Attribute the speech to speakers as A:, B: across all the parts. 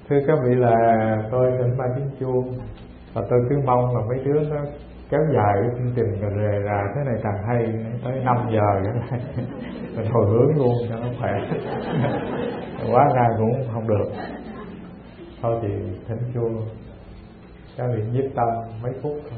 A: Thưa các vị, là tôi thỉnh 3 tiếng chuông và tôi cứ mong là mấy đứa nó kéo dài cái chương trình rồi rề rà thế này càng hay, tới 5 giờ cái này mình hồi hướng luôn cho nó khỏe. Quá ra cũng không được. Thôi thì thỉnh chuông, các vị nhiếp tâm mấy phút thôi.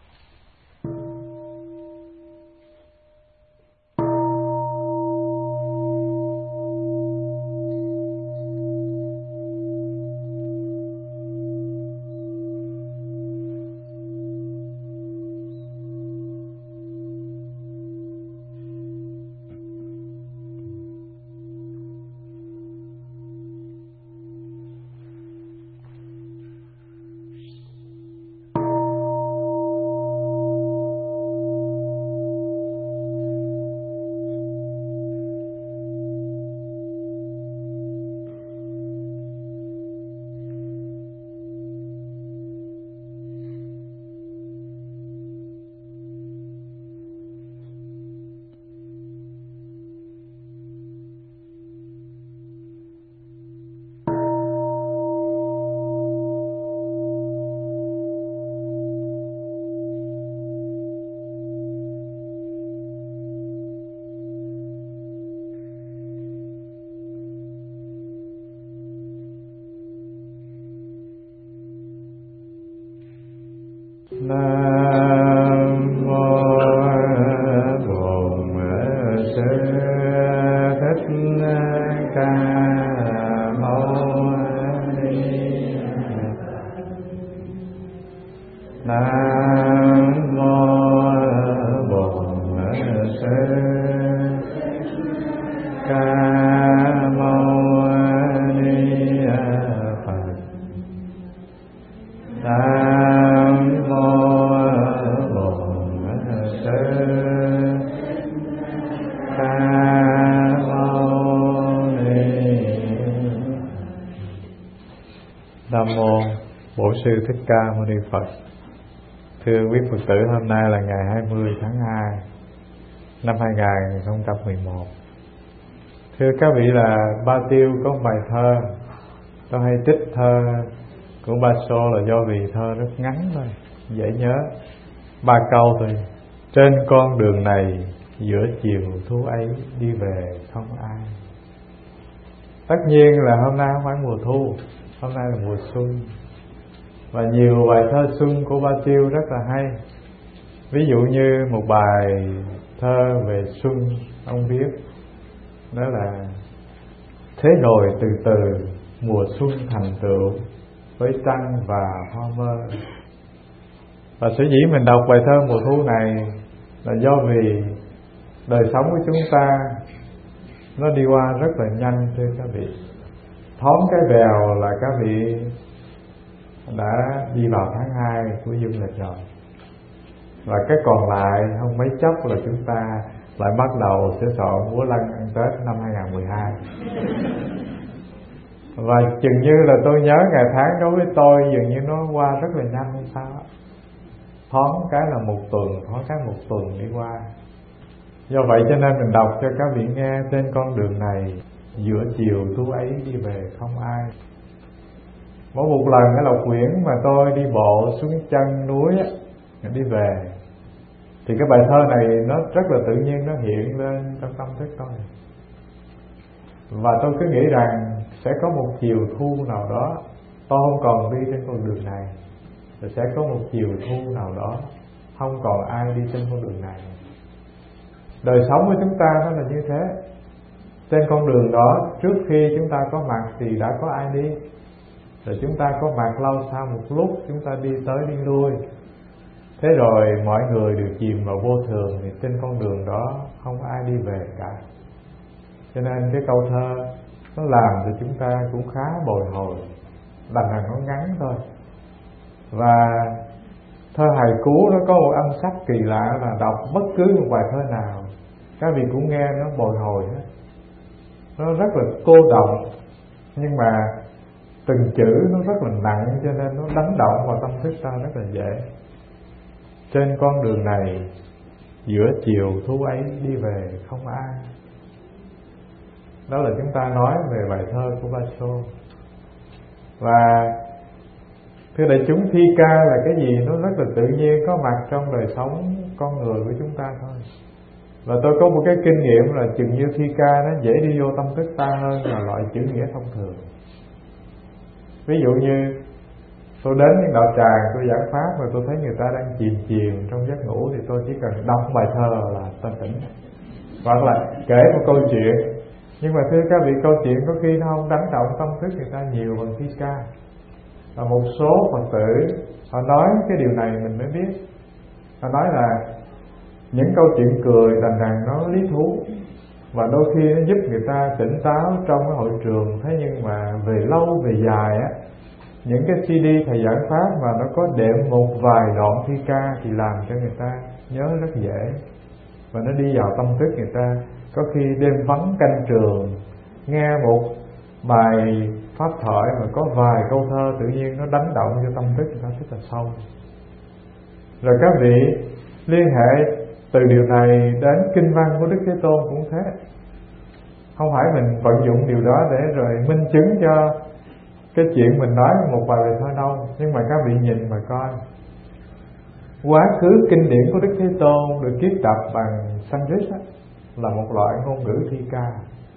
A: Nam mô Bổn Sư Thích Ca Mâu Ni Phật. Nam mô Bổn Sư Ca Mâu Ni Phật. Nam mô Bổn Sư Thích Ca Mâu Ni Phật. Thưa quý Phật tử, hôm nay là ngày 20 tháng 2 năm 2011. Thưa các vị, là Ba Tiêu có một bài thơ, tôi hay trích thơ của Ba Xô là do vì thơ rất ngắn thôi, dễ nhớ. 3 câu thôi. Trên con đường này giữa chiều thu ấy đi về không ai. Tất nhiên là hôm nay không phải mùa thu, hôm nay là mùa xuân. Và nhiều bài thơ xuân của Ba Tiêu rất là hay. Ví dụ như một bài thơ về xuân ông viết, đó là: thế rồi từ từ mùa xuân thành tựu với trăng và hoa mơ. Và sở dĩ mình đọc bài thơ mùa thu này là do vì đời sống của chúng ta nó đi qua rất là nhanh. Thưa các vị, thoáng cái vèo là các vị đã đi vào tháng 2 của dương lịch rồi, và cái còn lại không mấy chốc là chúng ta lại bắt đầu sẽ soạn múa lân ăn Tết năm 2012. Và chừng như là tôi nhớ ngày tháng đối với tôi dường như nó qua rất là nhanh hay sao. Thoáng cái là một tuần, thoáng cái một tuần đi qua. Do vậy cho nên mình đọc cho các vị nghe: trên con đường này giữa chiều thu ấy đi về không ai. Mỗi một lần ở Lộc Quyển mà tôi đi bộ xuống chân núi đi về, thì cái bài thơ này nó rất là tự nhiên, nó hiện lên trong tâm thức tôi. Và tôi cứ nghĩ rằng sẽ có một chiều thu nào đó tôi không còn đi trên con đường này, rồi sẽ có một chiều thu nào đó không còn ai đi trên con đường này. Đời sống của chúng ta nó là như thế. Trên con đường đó, trước khi chúng ta có mặt thì đã có ai đi, rồi chúng ta có mặt lâu sau một lúc chúng ta đi tới đi lui. Thế rồi mọi người đều chìm vào vô thường, thì trên con đường đó không ai đi về cả. Cho nên cái câu thơ nó làm cho chúng ta cũng khá bồi hồi, đành rằng nó ngắn thôi. Và thơ hài cú nó có một âm sắc kỳ lạ là đọc bất cứ một bài thơ nào các vị cũng nghe nó bồi hồi hết. Nó rất là cô đọng, nhưng mà từng chữ nó rất là nặng, cho nên nó đánh động vào tâm thức ta rất là dễ. Trên con đường này giữa chiều thu ấy đi về không ai. Đó là chúng ta nói về bài thơ của Ba Xô. Và thưa đại chúng, thi ca là cái gì nó rất là tự nhiên có mặt trong đời sống con người của chúng ta thôi. Và tôi có một cái kinh nghiệm là chừng như thi ca nó dễ đi vô tâm thức ta hơn là loại chữ nghĩa thông thường. Ví dụ như tôi đến những đạo tràng tôi giảng pháp mà tôi thấy người ta đang chìm trong giấc ngủ thì tôi chỉ cần đọc bài thơ là ta tỉnh, hoặc là kể một câu chuyện. Nhưng mà thưa các vị, câu chuyện có khi nó không đánh động tâm thức người ta nhiều bằng thi ca. Và một số Phật tử họ nói cái điều này mình mới biết. Họ nói là những câu chuyện cười đành rằng nó lý thú và đôi khi nó giúp người ta tỉnh táo trong cái hội trường. Thế nhưng mà về lâu về dài á, những cái CD thầy giảng pháp mà nó có đệm một vài đoạn thi ca thì làm cho người ta nhớ rất dễ, và nó đi vào tâm thức người ta. Có khi đêm vắng canh trường nghe một bài pháp thoại mà có vài câu thơ tự nhiên nó đánh động cho tâm thức người ta rất là sâu. Rồi các vị liên hệ từ điều này đến kinh văn của Đức Thế Tôn cũng thế. Không phải mình vận dụng điều đó để rồi minh chứng cho cái chuyện mình nói một vài bài thơ đâu. Nhưng mà các vị nhìn mà coi, quá khứ kinh điển của Đức Thế Tôn được kiết tập bằng Sanskrit là một loại ngôn ngữ thi ca.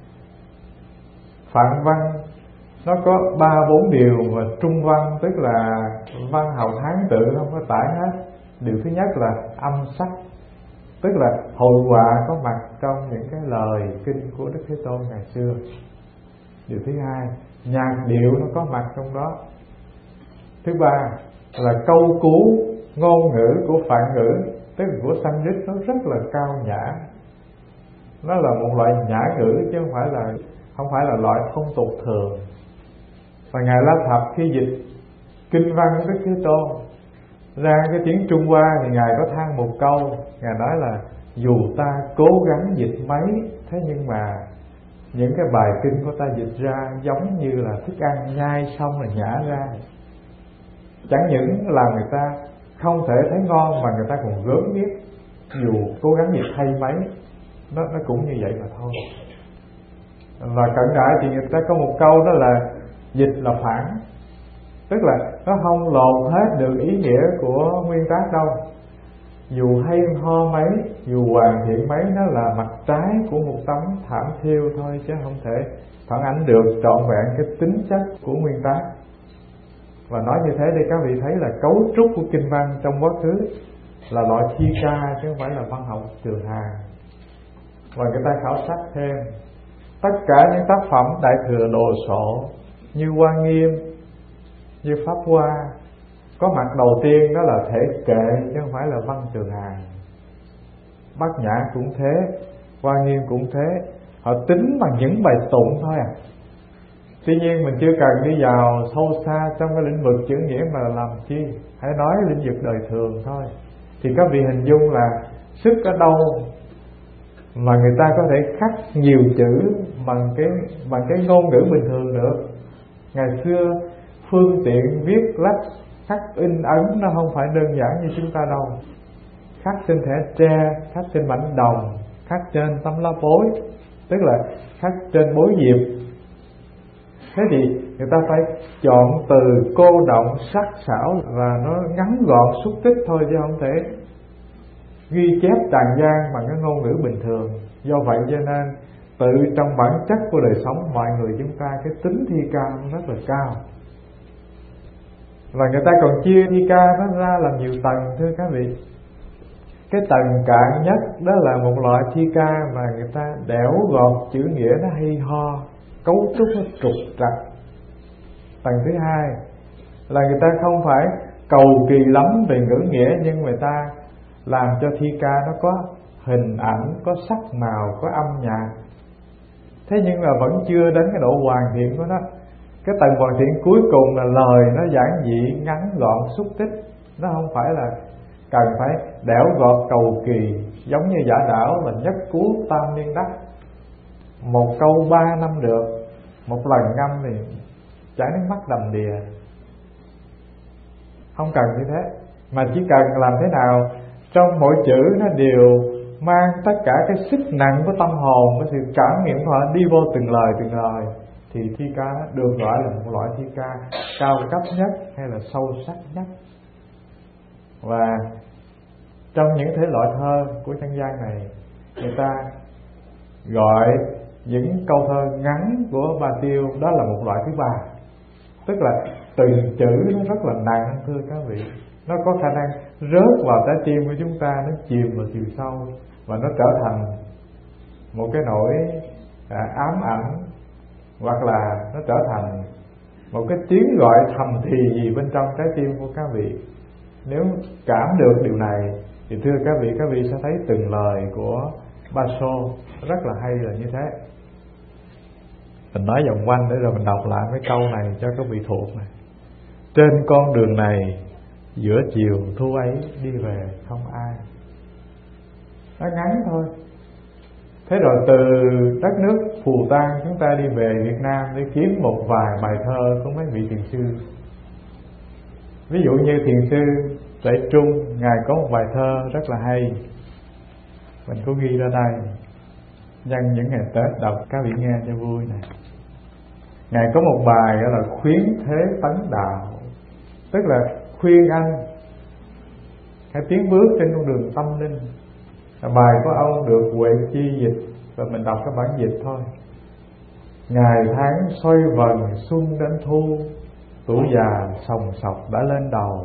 A: Phạn văn nó có 3-4 điều, và trung văn tức là văn hào Hán tự không có tải hết. Điều thứ nhất là âm sắc, tức là hội họa có mặt trong những cái lời kinh của Đức Thế Tôn ngày xưa. Điều thứ hai, nhạc điệu nó có mặt trong đó. Thứ ba là câu cú ngôn ngữ của Phạn ngữ, tức là của Sanskrit, nó rất là cao nhã. Nó là một loại nhã ngữ chứ không phải là loại phong tục thường. Và Ngài La Thập khi dịch kinh văn của Đức Thế Tôn ra cái tiếng Trung Hoa thì Ngài có than một câu. Ngài nói là dù ta cố gắng dịch mấy, thế nhưng mà những cái bài kinh của ta dịch ra giống như là thức ăn nhai xong là nhả ra. Chẳng những làm người ta không thể thấy ngon mà người ta còn gớm ghiếc. Dù cố gắng dịch hay mấy, nó cũng như vậy mà thôi. Và cận đại thì người ta có một câu đó là dịch là phản, tức là nó không lột hết được ý nghĩa của nguyên tác đâu. Dù hay ho mấy, dù hoàn thiện mấy, nó là mặt trái của một tấm thảm thêu thôi, chứ không thể phản ánh được trọn vẹn cái tính chất của nguyên tác. Và nói như thế để các vị thấy là cấu trúc của kinh văn trong quá khứ là loại thi ca chứ không phải là văn học trường hàng. Và người ta khảo sát thêm tất cả những tác phẩm Đại Thừa Đồ Sộ như Hoa Nghiêm, như Pháp Hoa, có mặt đầu tiên đó là thể kệ chứ không phải là văn trường hàng. Bát Nhã cũng thế, Hoa Nghiêm cũng thế. Họ tính bằng những bài tụng thôi à. Tuy nhiên mình chưa cần đi vào sâu xa trong cái lĩnh vực chữ nghĩa mà làm chi, hãy nói lĩnh vực đời thường thôi. Thì các vị hình dung là sức ở đâu mà người ta có thể khắc nhiều chữ bằng cái ngôn ngữ bình thường được. Ngày xưa phương tiện viết lách, khắc in ấn nó không phải đơn giản như chúng ta đâu. Khắc trên thẻ tre, khắc trên mảnh đồng, khắc trên tấm lá vối, tức là khắc trên bối diệp. Thế thì người ta phải chọn từ cô động, sắc sảo và nó ngắn gọn xúc tích thôi, chứ không thể ghi chép tràn gian bằng cái ngôn ngữ bình thường. Do vậy cho nên tự trong bản chất của đời sống mọi người chúng ta cái tính thi ca rất là cao. Và người ta còn chia thi ca nó ra làm nhiều tầng thưa các vị. Cái tầng cạn nhất đó là một loại thi ca mà người ta đẽo gọt chữ nghĩa nó hay ho, cấu trúc nó trục trặc. Tầng thứ hai là người ta không phải cầu kỳ lắm về ngữ nghĩa, nhưng người ta làm cho thi ca nó có hình ảnh, có sắc màu, có âm nhạc. Thế nhưng mà vẫn chưa đến cái độ hoàn thiện của nó. Cái tầng hoàn thiện cuối cùng là lời nó giản dị, ngắn gọn, xúc tích. Nó không phải là cần phải đẽo gọt cầu kỳ, giống như giả đảo là nhất cú tam niên đắc. Một câu 3 năm được, một lần ngâm thì chảy nước mắt đầm đìa. Không cần như thế, mà chỉ cần làm thế nào trong mỗi chữ nó đều mang tất cả cái sức nặng của tâm hồn, cái sự cảm nghiệm của họ đi vô từng lời. thì thi ca đó được gọi là một loại thi ca cao cấp nhất hay là sâu sắc nhất. Và trong những thể loại thơ của dân gian này, người ta gọi những câu thơ ngắn của Ba Tiêu đó là một loại thứ ba. Tức là từng chữ nó rất là nặng, thưa các vị. Nó có khả năng rớt vào trái tim của chúng ta, nó chìm vào chiều sâu và nó trở thành một cái nỗi ám ảnh, hoặc là nó trở thành một cái tiếng gọi thầm thì gì bên trong trái tim của các vị. Nếu cảm được điều này thì thưa các vị sẽ thấy từng lời của Ba Sô rất là hay là như thế. Mình nói vòng quanh để rồi mình đọc lại mấy câu này cho các vị thuộc này. Trên con đường này giữa chiều thu ấy đi về không ai. Nó ngắn thôi. Thế rồi từ đất nước Phù Tang chúng ta đi về Việt Nam để kiếm một vài bài thơ của mấy vị thiền sư. Ví dụ như thiền sư Tuệ Trung, ngài có một bài thơ rất là hay, mình có ghi ra đây nhân những ngày Tết đọc các vị nghe cho vui này. Ngài có một bài gọi là khuyến thế tấn đạo, tức là khuyên anh hãy tiến bước trên con đường tâm linh. Bài của ông được Huệ Chi dịch và mình đọc cái bản dịch thôi. Ngày tháng xoay vần xuân đến thu, tuổi già sòng sọc đã lên đầu.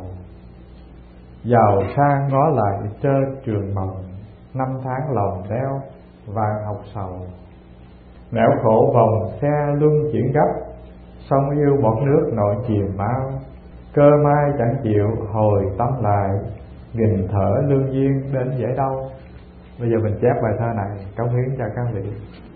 A: Giàu sang ngó lại trơ trường mộng, năm tháng lòng đeo vàng học sầu. Nẻo khổ vòng xe luân chuyển gấp, sông yêu bọt nước nội chìm mau. Cơ mai chẳng chịu hồi tâm lại, nghìn thở lương duyên đến dễ đâu. Bây giờ mình chép bài thơ này cống hiến cho các vị.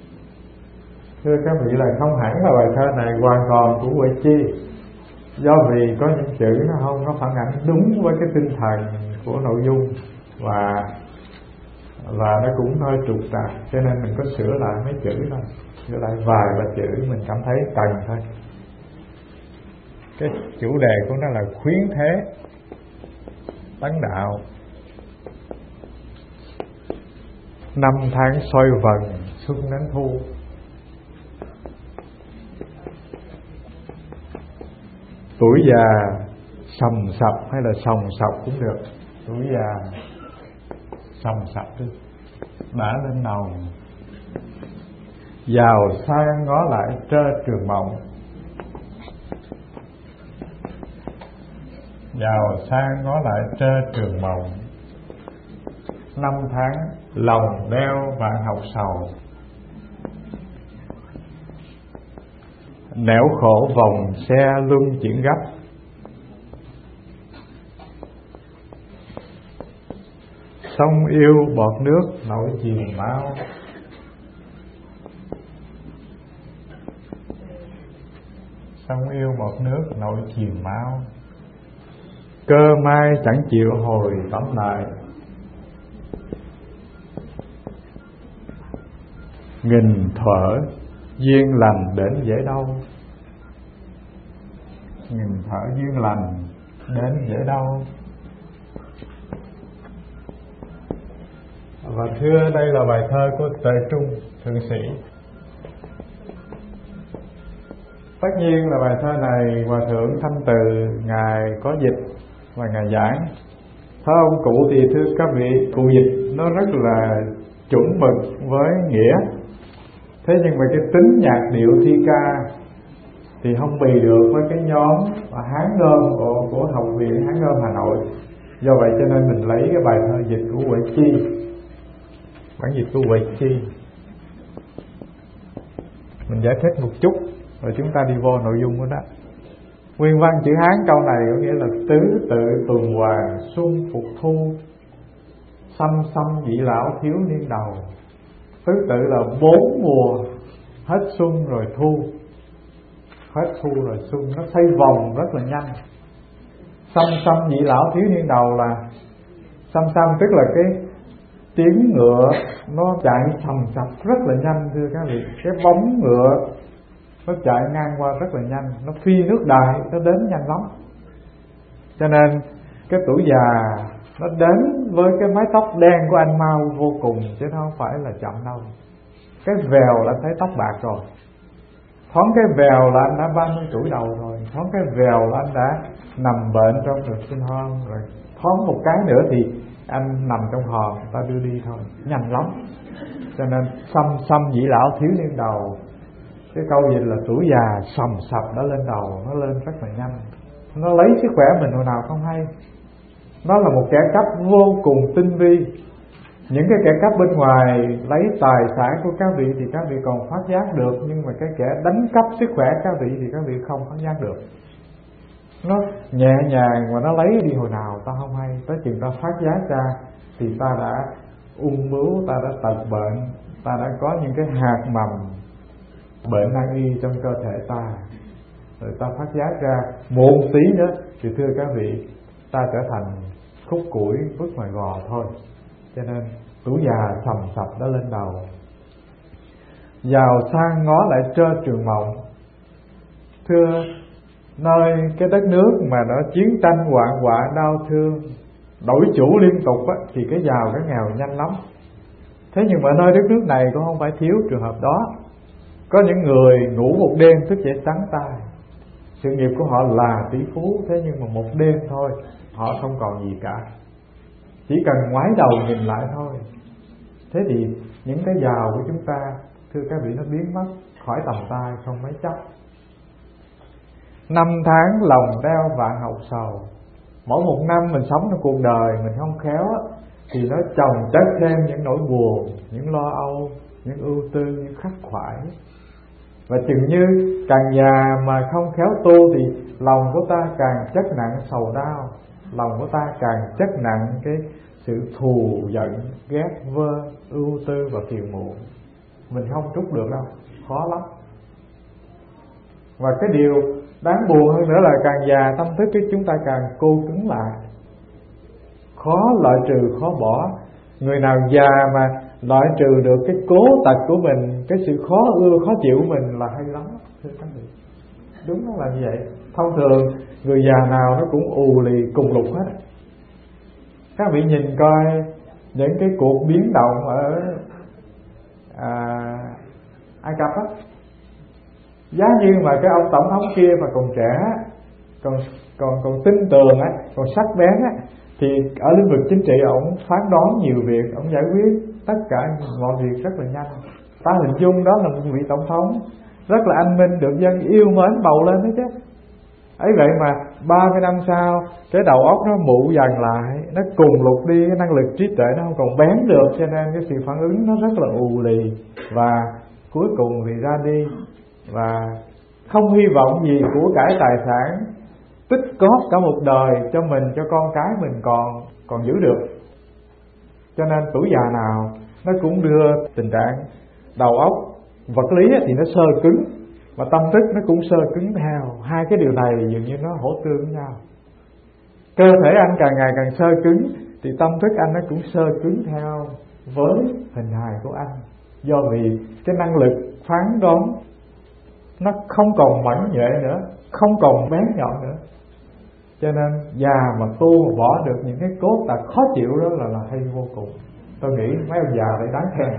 A: Thưa các vị là không hẳn là bài thơ này hoàn toàn của Huệ Chi, do vì có những chữ nó không có phản ảnh đúng với cái tinh thần của nội dung, và nó cũng hơi trục trặc, cho nên mình có sửa lại mấy chữ thôi, sửa lại vài ba chữ mình cảm thấy cần thôi. Cái chủ đề của nó là khuyến thế tấn đạo. Năm tháng xoay vần xuân đến thu, tuổi già sầm sập hay là sòng sọc cũng được. Tuổi già sòng sập đã lên đầu. Giàu sang ngó lại trơ trường mộng. Giàu sang ngó lại trơ trường mộng. Năm tháng lòng đeo vạn học sầu. Nẻo khổ vòng xe luân chuyển gấp, sông yêu bọt nước nổi chìm mau. Sông yêu bọt nước nổi chìm mau. Cơ mai chẳng chịu hồi tóm lại, nghìn thuở duyên lành đến dễ đâu. Nghìn thuở duyên lành đến dễ đâu. Và thưa đây là bài thơ của Tuệ Trung thượng sĩ. Tất nhiên là bài thơ này Hòa thượng Thanh Từ ngài có dịch và ngài giảng. Thơ ông cụ thì thưa các vị, cụ dịch nó rất là chuẩn mực với nghĩa. Thế nhưng mà cái tính nhạc điệu thi ca thì không bì được với cái nhóm Hán Nôm của Học viện Hán Nôm Hà Nội. Do vậy cho nên mình lấy cái bài thơ dịch của Huệ Chi, bản dịch của Huệ Chi, mình giải thích một chút rồi chúng ta đi vô nội dung của nó. Nguyên văn chữ Hán câu này có nghĩa là tứ tự tuần hoàn xuân phục thu, xăm xăm vị lão thiếu niên đầu. Tứ tự là 4 mùa, hết xuân rồi thu, hết thu rồi xuân, nó xoay vòng rất là nhanh. Xăm xăm vị lão thiếu niên đầu là xăm xăm tức là cái tiếng ngựa nó chạy sầm sập rất là nhanh, thưa các vị. Cái bóng ngựa nó chạy ngang qua rất là nhanh, nó phi nước đại, nó đến nhanh lắm. Cho nên cái tuổi già nó đến với cái mái tóc đen của anh mau vô cùng, chứ nó không phải là chậm đâu. Cái vèo là thấy tóc bạc rồi. thoáng cái vèo là anh đã 30 tuổi đầu rồi, thoáng cái vèo là anh đã nằm bệnh trong được sinh hôn rồi, thoáng một cái nữa thì anh nằm trong hòm, ta đưa đi thôi, nhanh lắm. Cho nên xăm dĩ lão thiếu niên đầu. Cái câu dịch là tuổi già sầm sập đã lên đầu, nó lên rất là nhanh. Nó lấy sức khỏe mình hồi nào không hay. Nó là một kẻ cắp vô cùng tinh vi. Những cái kẻ cắp bên ngoài lấy tài sản của các vị thì các vị còn phát giác được, nhưng mà cái kẻ đánh cắp sức khỏe các vị thì các vị không phát giác được. Nó nhẹ nhàng mà nó lấy đi hồi nào ta không hay, tới chừng ta phát giác ra thì ta đã ung bướu, ta đã tật bệnh, ta đã có những cái hạt mầm bệnh nan y trong cơ thể ta, rồi ta phát giác ra muộn tí nữa thì thưa các vị, ta trở thành khúc củi vứt ngoài gò thôi. Cho nên tuổi già sầm sập đã lên đầu. Giàu sang ngó lại trơ trường mộng. Thưa, nơi cái đất nước mà nó chiến tranh hoạn họa đau thương, đổi chủ liên tục á, thì cái giàu cái nghèo nhanh lắm. Thế nhưng mà nơi đất nước này cũng không phải thiếu trường hợp đó. Có những người ngủ một đêm thức dậy trắng tay, sự nghiệp của họ là tỷ phú, thế nhưng mà một đêm thôi họ không còn gì cả, chỉ cần ngoái đầu nhìn lại thôi. Thế thì những cái giàu của chúng ta, thưa các vị, nó biến mất khỏi tầm tay không mấy chốc. Năm tháng lòng đeo vạn hậu sầu. Mỗi một năm mình sống trong cuộc đời mình không khéo thì nó chồng chất thêm những nỗi buồn, những lo âu, những ưu tư, những khắc khoải. Và chừng như càng già mà không khéo tu thì lòng của ta càng chất nặng sầu đau, lòng của ta càng chất nặng cái sự thù giận, ghét vơ, ưu tư và phiền muộn. Mình không trút được đâu, khó lắm. Và cái điều đáng buồn hơn nữa là càng già tâm thức của chúng ta càng cô cứng lại, khó loại trừ, khó bỏ. Người nào già mà loại trừ được cái cố tật của mình, cái sự khó ưa, khó chịu của mình là hay lắm, thưa các vị. Đúng nó là như vậy. Thông thường người già nào nó cũng ù lì cùng lục hết. Các vị nhìn coi những cái cuộc biến động ở Ai Cập á, giá như mà cái ông tổng thống kia mà còn trẻ, còn tinh tường á, còn sắc bén á, thì ở lĩnh vực chính trị ổng phán đoán nhiều việc, ổng giải quyết tất cả mọi việc rất là nhanh. Ta hình dung đó là một vị tổng thống rất là anh minh, được dân yêu mến bầu lên đó chứ. Ấy vậy mà 30 năm sau cái đầu óc nó mụ dần lại, nó cùng lục đi, cái năng lực trí tuệ nó không còn bén được, cho nên cái sự phản ứng nó rất là ù lì, và cuối cùng thì ra đi, và không hy vọng gì của cải tài sản tích góp cả một đời cho mình, cho con cái mình còn giữ được. Cho nên tuổi già nào nó cũng đưa tình trạng đầu óc vật lý thì nó sơ cứng, và tâm thức nó cũng sơ cứng theo. Hai cái điều này dường như nó hỗ tương với nhau. Cơ thể anh càng ngày càng sơ cứng thì tâm thức anh nó cũng sơ cứng theo với hình hài của anh. Do vì cái năng lực phán đoán nó không còn mẫn nhuệ nữa, không còn bén nhọn nữa. Cho nên già mà tu mà bỏ được những cái cốt tật khó chịu đó là hay vô cùng. Tôi nghĩ mấy ông già phải đáng khen.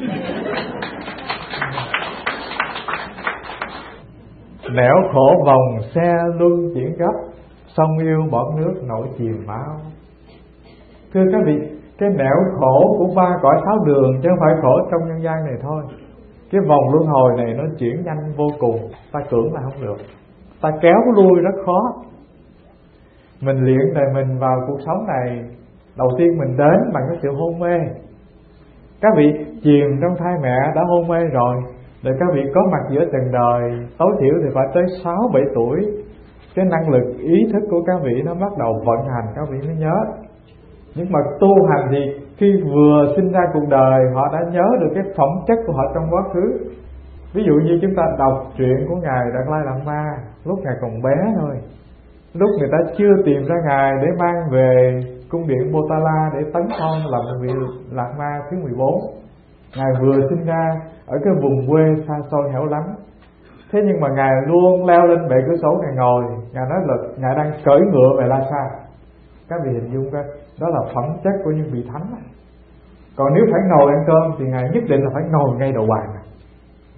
A: Nẻo khổ vòng xe luân chuyển gấp, sông yêu bọt nước nổi chìm máu. Thưa các vị, cái nẻo khổ của ba cõi sáu đường chứ không phải khổ trong nhân gian này thôi. Cái vòng luân hồi này nó chuyển nhanh vô cùng, ta cưỡng là không được, ta kéo lui rất khó. Mình luyện đời mình vào cuộc sống này, đầu tiên mình đến bằng cái sự hôn mê. Các vị chìm trong thai mẹ đã hôn mê rồi các vị có mặt giữa trần đời, tối thiểu thì phải tới 6-7 tuổi, cái năng lực ý thức của các vị nó bắt đầu vận hành, các vị mới nhớ. Nhưng mà tu hành thì khi vừa sinh ra cuộc đời, họ đã nhớ được cái phẩm chất của họ trong quá khứ. Ví dụ như chúng ta đọc truyện của Ngài Đạt Lai Lạt Ma lúc Ngài còn bé thôi, lúc người ta chưa tìm ra Ngài để mang về cung điện Potala để tấn phong làm vị Lạt Ma thứ 14. Ngài vừa sinh ra ở cái vùng quê xa xôi hẻo lánh. Thế nhưng mà Ngài luôn leo lên bệ cửa sổ, Ngài ngồi, Ngài nói là Ngài đang cưỡi ngựa về Lhasa. Các vị hình dung coi, đó là phẩm chất của những vị thánh. Còn nếu phải ngồi ăn cơm thì Ngài nhất định là phải ngồi ngay đầu bàn.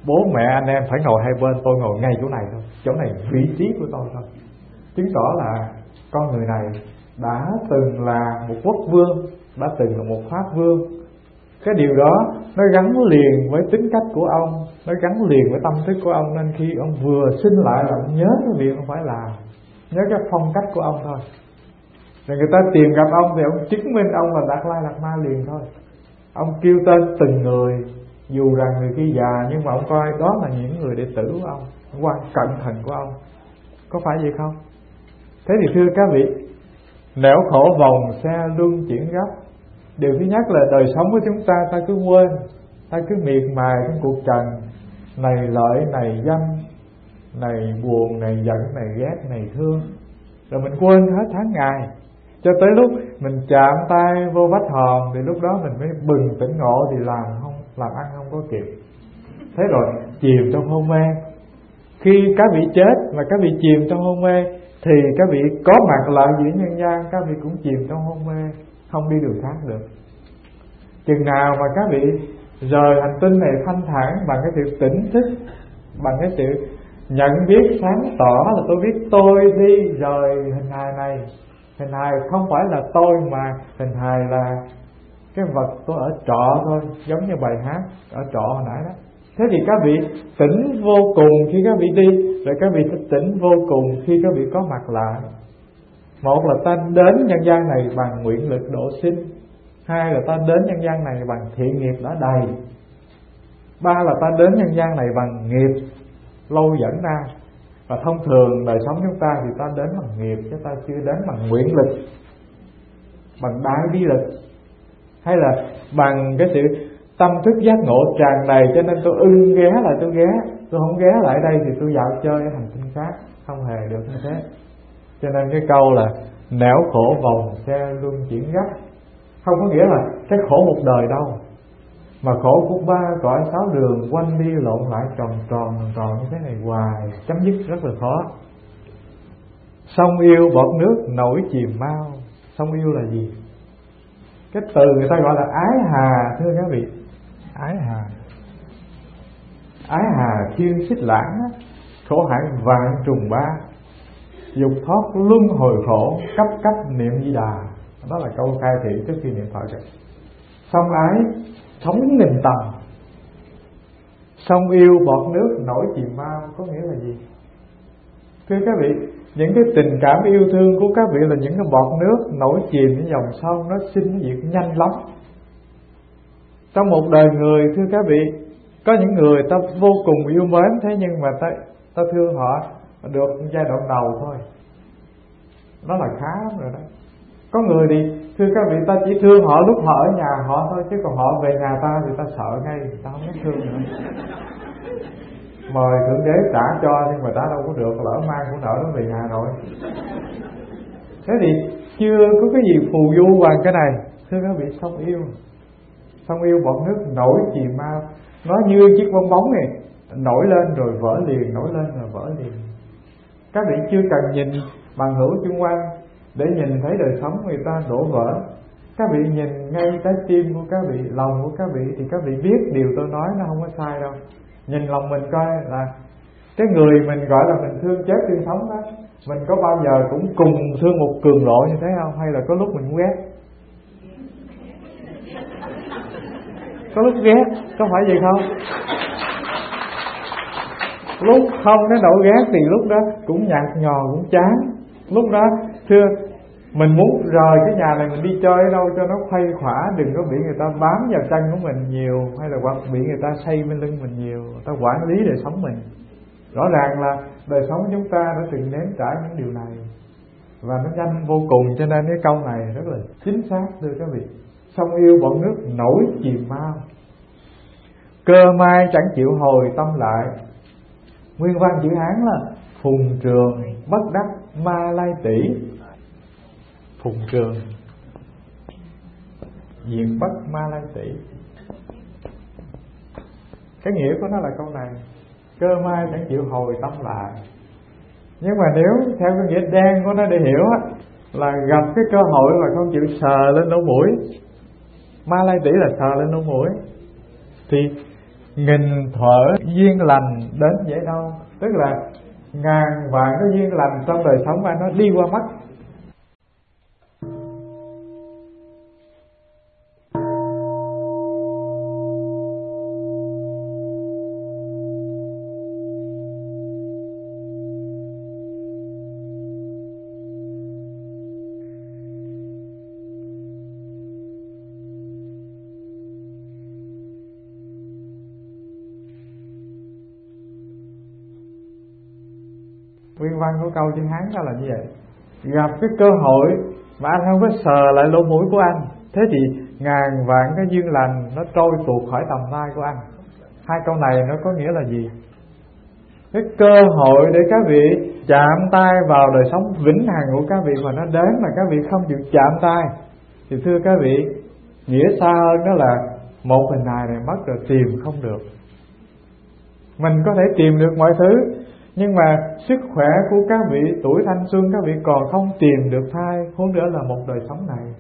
A: bố mẹ anh em phải ngồi hai bên, tôi ngồi ngay chỗ này thôi, chỗ này vị trí của tôi thôi. Chứng tỏ là con người này đã từng là một quốc vương, đã từng là một pháp vương. Cái điều đó nó gắn liền với tính cách của ông, nó gắn liền với tâm thức của ông, nên khi ông vừa sinh lại là ông nhớ cái việc ông phải làm, nhớ cái phong cách của ông thôi. Rồi người ta tìm gặp ông thì ông chứng minh ông là Đạt Lai Lạt Ma liền thôi. Ông kêu tên từng người, dù rằng người kia già, nhưng mà ông coi đó là những người đệ tử của ông, quan cận thần của ông. Có phải vậy không? Thế thì thưa các vị, nẻo khổ vòng xe luân chuyển gấp. Điều thứ nhất là đời sống của chúng ta, ta cứ quên, ta cứ miệt mài trong cuộc trần, này lợi, này danh, này buồn, này giận, này ghét, này thương. Rồi mình quên hết tháng ngày, cho tới lúc mình chạm tay vô vách hòm thì lúc đó mình mới bừng tỉnh ngộ, thì làm ăn không có kịp. Thế rồi chìm trong hôn mê. Khi các vị chết mà các vị chìm trong hôn mê thì các vị có mặt lại giữa nhân gian, các vị cũng chìm trong hôn mê, không đi đường khác được. Chừng nào mà các vị rời hành tinh này thanh thản bằng cái sự tỉnh thức, bằng cái sự nhận biết sáng tỏ là tôi biết tôi đi rời hình hài này. Hình hài không phải là tôi, mà hình hài là cái vật tôi ở trọ thôi, giống như bài hát ở trọ hồi nãy đó. Thế thì các vị tỉnh vô cùng khi các vị đi, rồi các vị sẽ tỉnh vô cùng khi các vị có mặt lại. Một là ta đến nhân gian này bằng nguyện lực độ sinh, hai là ta đến nhân gian này bằng thiện nghiệp đã đầy, ba là ta đến nhân gian này bằng nghiệp lâu dẫn ra. Và thông thường đời sống chúng ta thì ta đến bằng nghiệp, chứ ta chưa đến bằng nguyện lực, bằng đại bi lực, hay là bằng cái sự tâm thức giác ngộ tràn đầy. Cho nên tôi ghé lại tôi ghé, tôi không ghé lại đây thì tôi dạo chơi ở hành tinh khác, không hề được như thế. Cho nên cái câu là nẻo khổ vòng xe luân chuyển gấp, không có nghĩa là cái khổ một đời đâu, mà khổ của ba cõi sáu đường quanh đi lộn lại tròn như thế này hoài, chấm dứt rất là khó. Sông yêu bọt nước nổi chìm mau. Sông yêu là gì? Cái từ người ta gọi là ái hà, thưa các vị. Ái hà, ái hà thiên xích lãng, khổ hại vạn trùng ba, dục thoát luân hồi khổ, cấp cấp niệm Di Đà. Đó là câu khai thị trước khi niệm Phật. Sông ái thống nghìn tầng, sông yêu bọt nước nổi chìm mau, có nghĩa là gì? Thưa các vị, những cái tình cảm yêu thương của các vị là những cái bọt nước nổi chìm những dòng sông, nó sinh diệt nhanh lắm. Trong một đời người, thưa các vị, có những người ta vô cùng yêu mến, thế nhưng mà ta thương họ được giai đoạn đầu thôi, đó là khá lắm rồi đó. Có người thì thưa các vị, ta chỉ thương họ lúc họ ở nhà họ thôi, chứ còn họ về nhà ta thì ta sợ ngay, ta không dám thương nữa. Mời Thượng Đế trả cho, nhưng mà ta đâu có được, lỡ mang của nợ nó về nhà rồi. Thế thì chưa có cái gì phù du bằng cái này. Thưa các vị, sông yêu, sông yêu bọt nước nổi chìm mau. Nó như chiếc bong bóng này, nổi lên rồi vỡ liền, nổi lên rồi vỡ liền. Các vị chưa cần nhìn bằng hữu chung quanh để nhìn thấy đời sống người ta đổ vỡ. Các vị nhìn ngay trái tim của các vị, lòng của các vị, thì các vị biết điều tôi nói nó không có sai đâu. Nhìn lòng mình coi là cái người mình gọi là mình thương chết thương sống đó, mình có bao giờ cũng cùng thương một cường độ như thế không? Hay là có lúc mình ghét? Có lúc ghét, có phải vậy không? Lúc không cái độ ghét thì lúc đó cũng nhạt nhòa, cũng chán. Lúc đó thưa, mình muốn rời cái nhà này mình đi chơi ở đâu cho nó khuây khỏa, đừng có bị người ta bám vào chân của mình nhiều, hay là hoặc bị người ta xây bên lưng mình nhiều, người ta quản lý đời sống mình. Rõ ràng là đời sống chúng ta đã từng nếm trải những điều này và nó nhanh vô cùng, cho nên cái câu này rất là chính xác thưa các vị. Sông yêu bọt nước nổi chìm mau, cơ mai chẳng chịu hồi tâm lại. Nguyên văn chữ Hán là phùng trường bất đắc ma lai tỷ. Phùng trường diệt bất ma lai tỷ. Cái nghĩa của nó là câu này, cơ mai chẳng chịu hồi tâm lại. Nhưng mà nếu theo cái nghĩa đen của nó để hiểu á, là gặp cái cơ hội mà không chịu sờ lên lỗ mũi. Ma lai tỷ là sờ lên lỗ mũi. Thì nghìn thuở duyên lành đến vậy đâu. Tức là ngàn vạn cái duyên lành trong đời sống anh nó đi qua mắt. Nguyên văn của câu chữ Hán đó là như vậy. Gặp cái cơ hội mà anh không có sờ lại lỗ mũi của anh, thế thì ngàn vạn cái duyên lành nó trôi tuột khỏi tầm tay của anh. Hai câu này nó có nghĩa là gì? Cái cơ hội để các vị chạm tay vào đời sống vĩnh hằng của các vị mà nó đến mà các vị không chịu chạm tay, thì thưa các vị, nghĩa xa hơn đó là một hình hài này mất rồi tìm không được. Mình có thể tìm được mọi thứ, nhưng mà sức khỏe của các vị, tuổi thanh xuân các vị còn không tìm được thai, huống nữa là một đời sống này.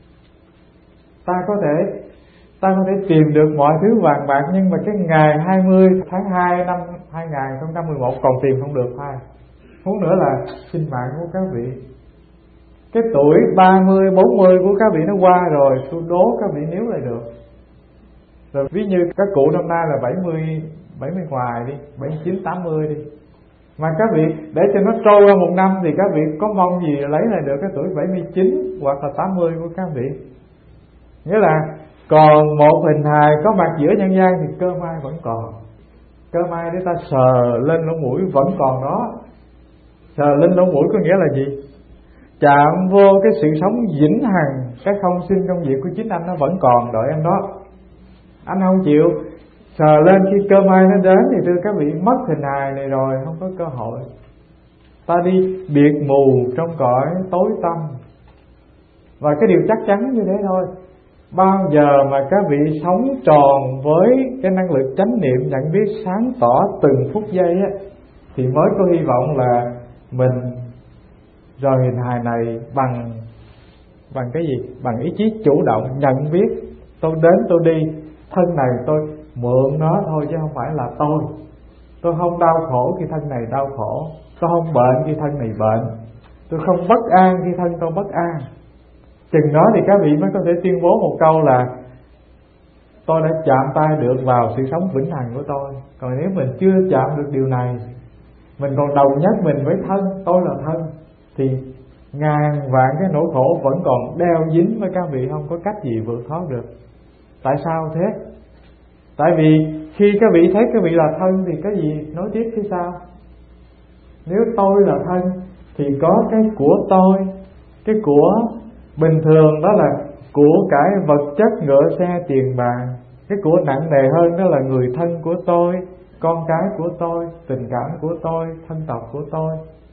A: Ta có thể tìm được mọi thứ vàng bạc, nhưng mà cái ngày 20 tháng 2 năm 2011 còn tìm không được thai, huống nữa là sinh mạng của các vị. Cái tuổi 30, 40 của các vị nó qua rồi, tôi đố các vị níu lại được. Rồi ví như các cụ năm nay là 70 ngoài đi, 79, 80 đi, mà các vị để cho nó trôi qua một năm thì các vị có mong gì lấy lại được cái tuổi 79 hoặc là 80 của các vị. Nghĩa là còn một hình hài có mặt giữa nhân gian thì cơ may vẫn còn. Cơ may để ta sờ lên lỗ mũi vẫn còn đó. Sờ lên lỗ mũi có nghĩa là gì? Chạm vô cái sự sống vĩnh hằng, cái không sinh không diệt của chính anh nó vẫn còn đợi anh đó. Anh không chịu sờ lên khi cơ may nó đến thì thưa các vị, mất hình hài này rồi không có cơ hội. Ta đi biệt mù trong cõi tối tăm. Và cái điều chắc chắn như thế thôi. Bao giờ mà các vị sống tròn với cái năng lực chánh niệm nhận biết sáng tỏ từng phút giây á, thì mới có hy vọng là mình rồi hình hài này bằng cái gì? Bằng ý chí chủ động nhận biết. Tôi đến tôi đi, thân này tôi mượn nó thôi chứ không phải là tôi. Tôi không đau khổ khi thân này đau khổ, tôi không bệnh khi thân này bệnh, tôi không bất an khi thân tôi bất an. Chừng đó thì các vị mới có thể tuyên bố một câu là tôi đã chạm tay được vào sự sống vĩnh hằng của tôi. Còn nếu mình chưa chạm được điều này, mình còn đồng nhất mình với thân, tôi là thân, thì ngàn vạn cái nỗi khổ vẫn còn đeo dính với các vị, không có cách gì vượt thoát được. Tại sao thế? Tại vì khi các vị thấy các vị là thân thì cái gì nói tiếp phía sau? Nếu tôi là thân thì có cái của tôi, cái của bình thường đó là của cải vật chất, ngựa xe, tiền bạc. Cái của nặng nề hơn đó là người thân của tôi, con cái của tôi, tình cảm của tôi, thân tộc của tôi.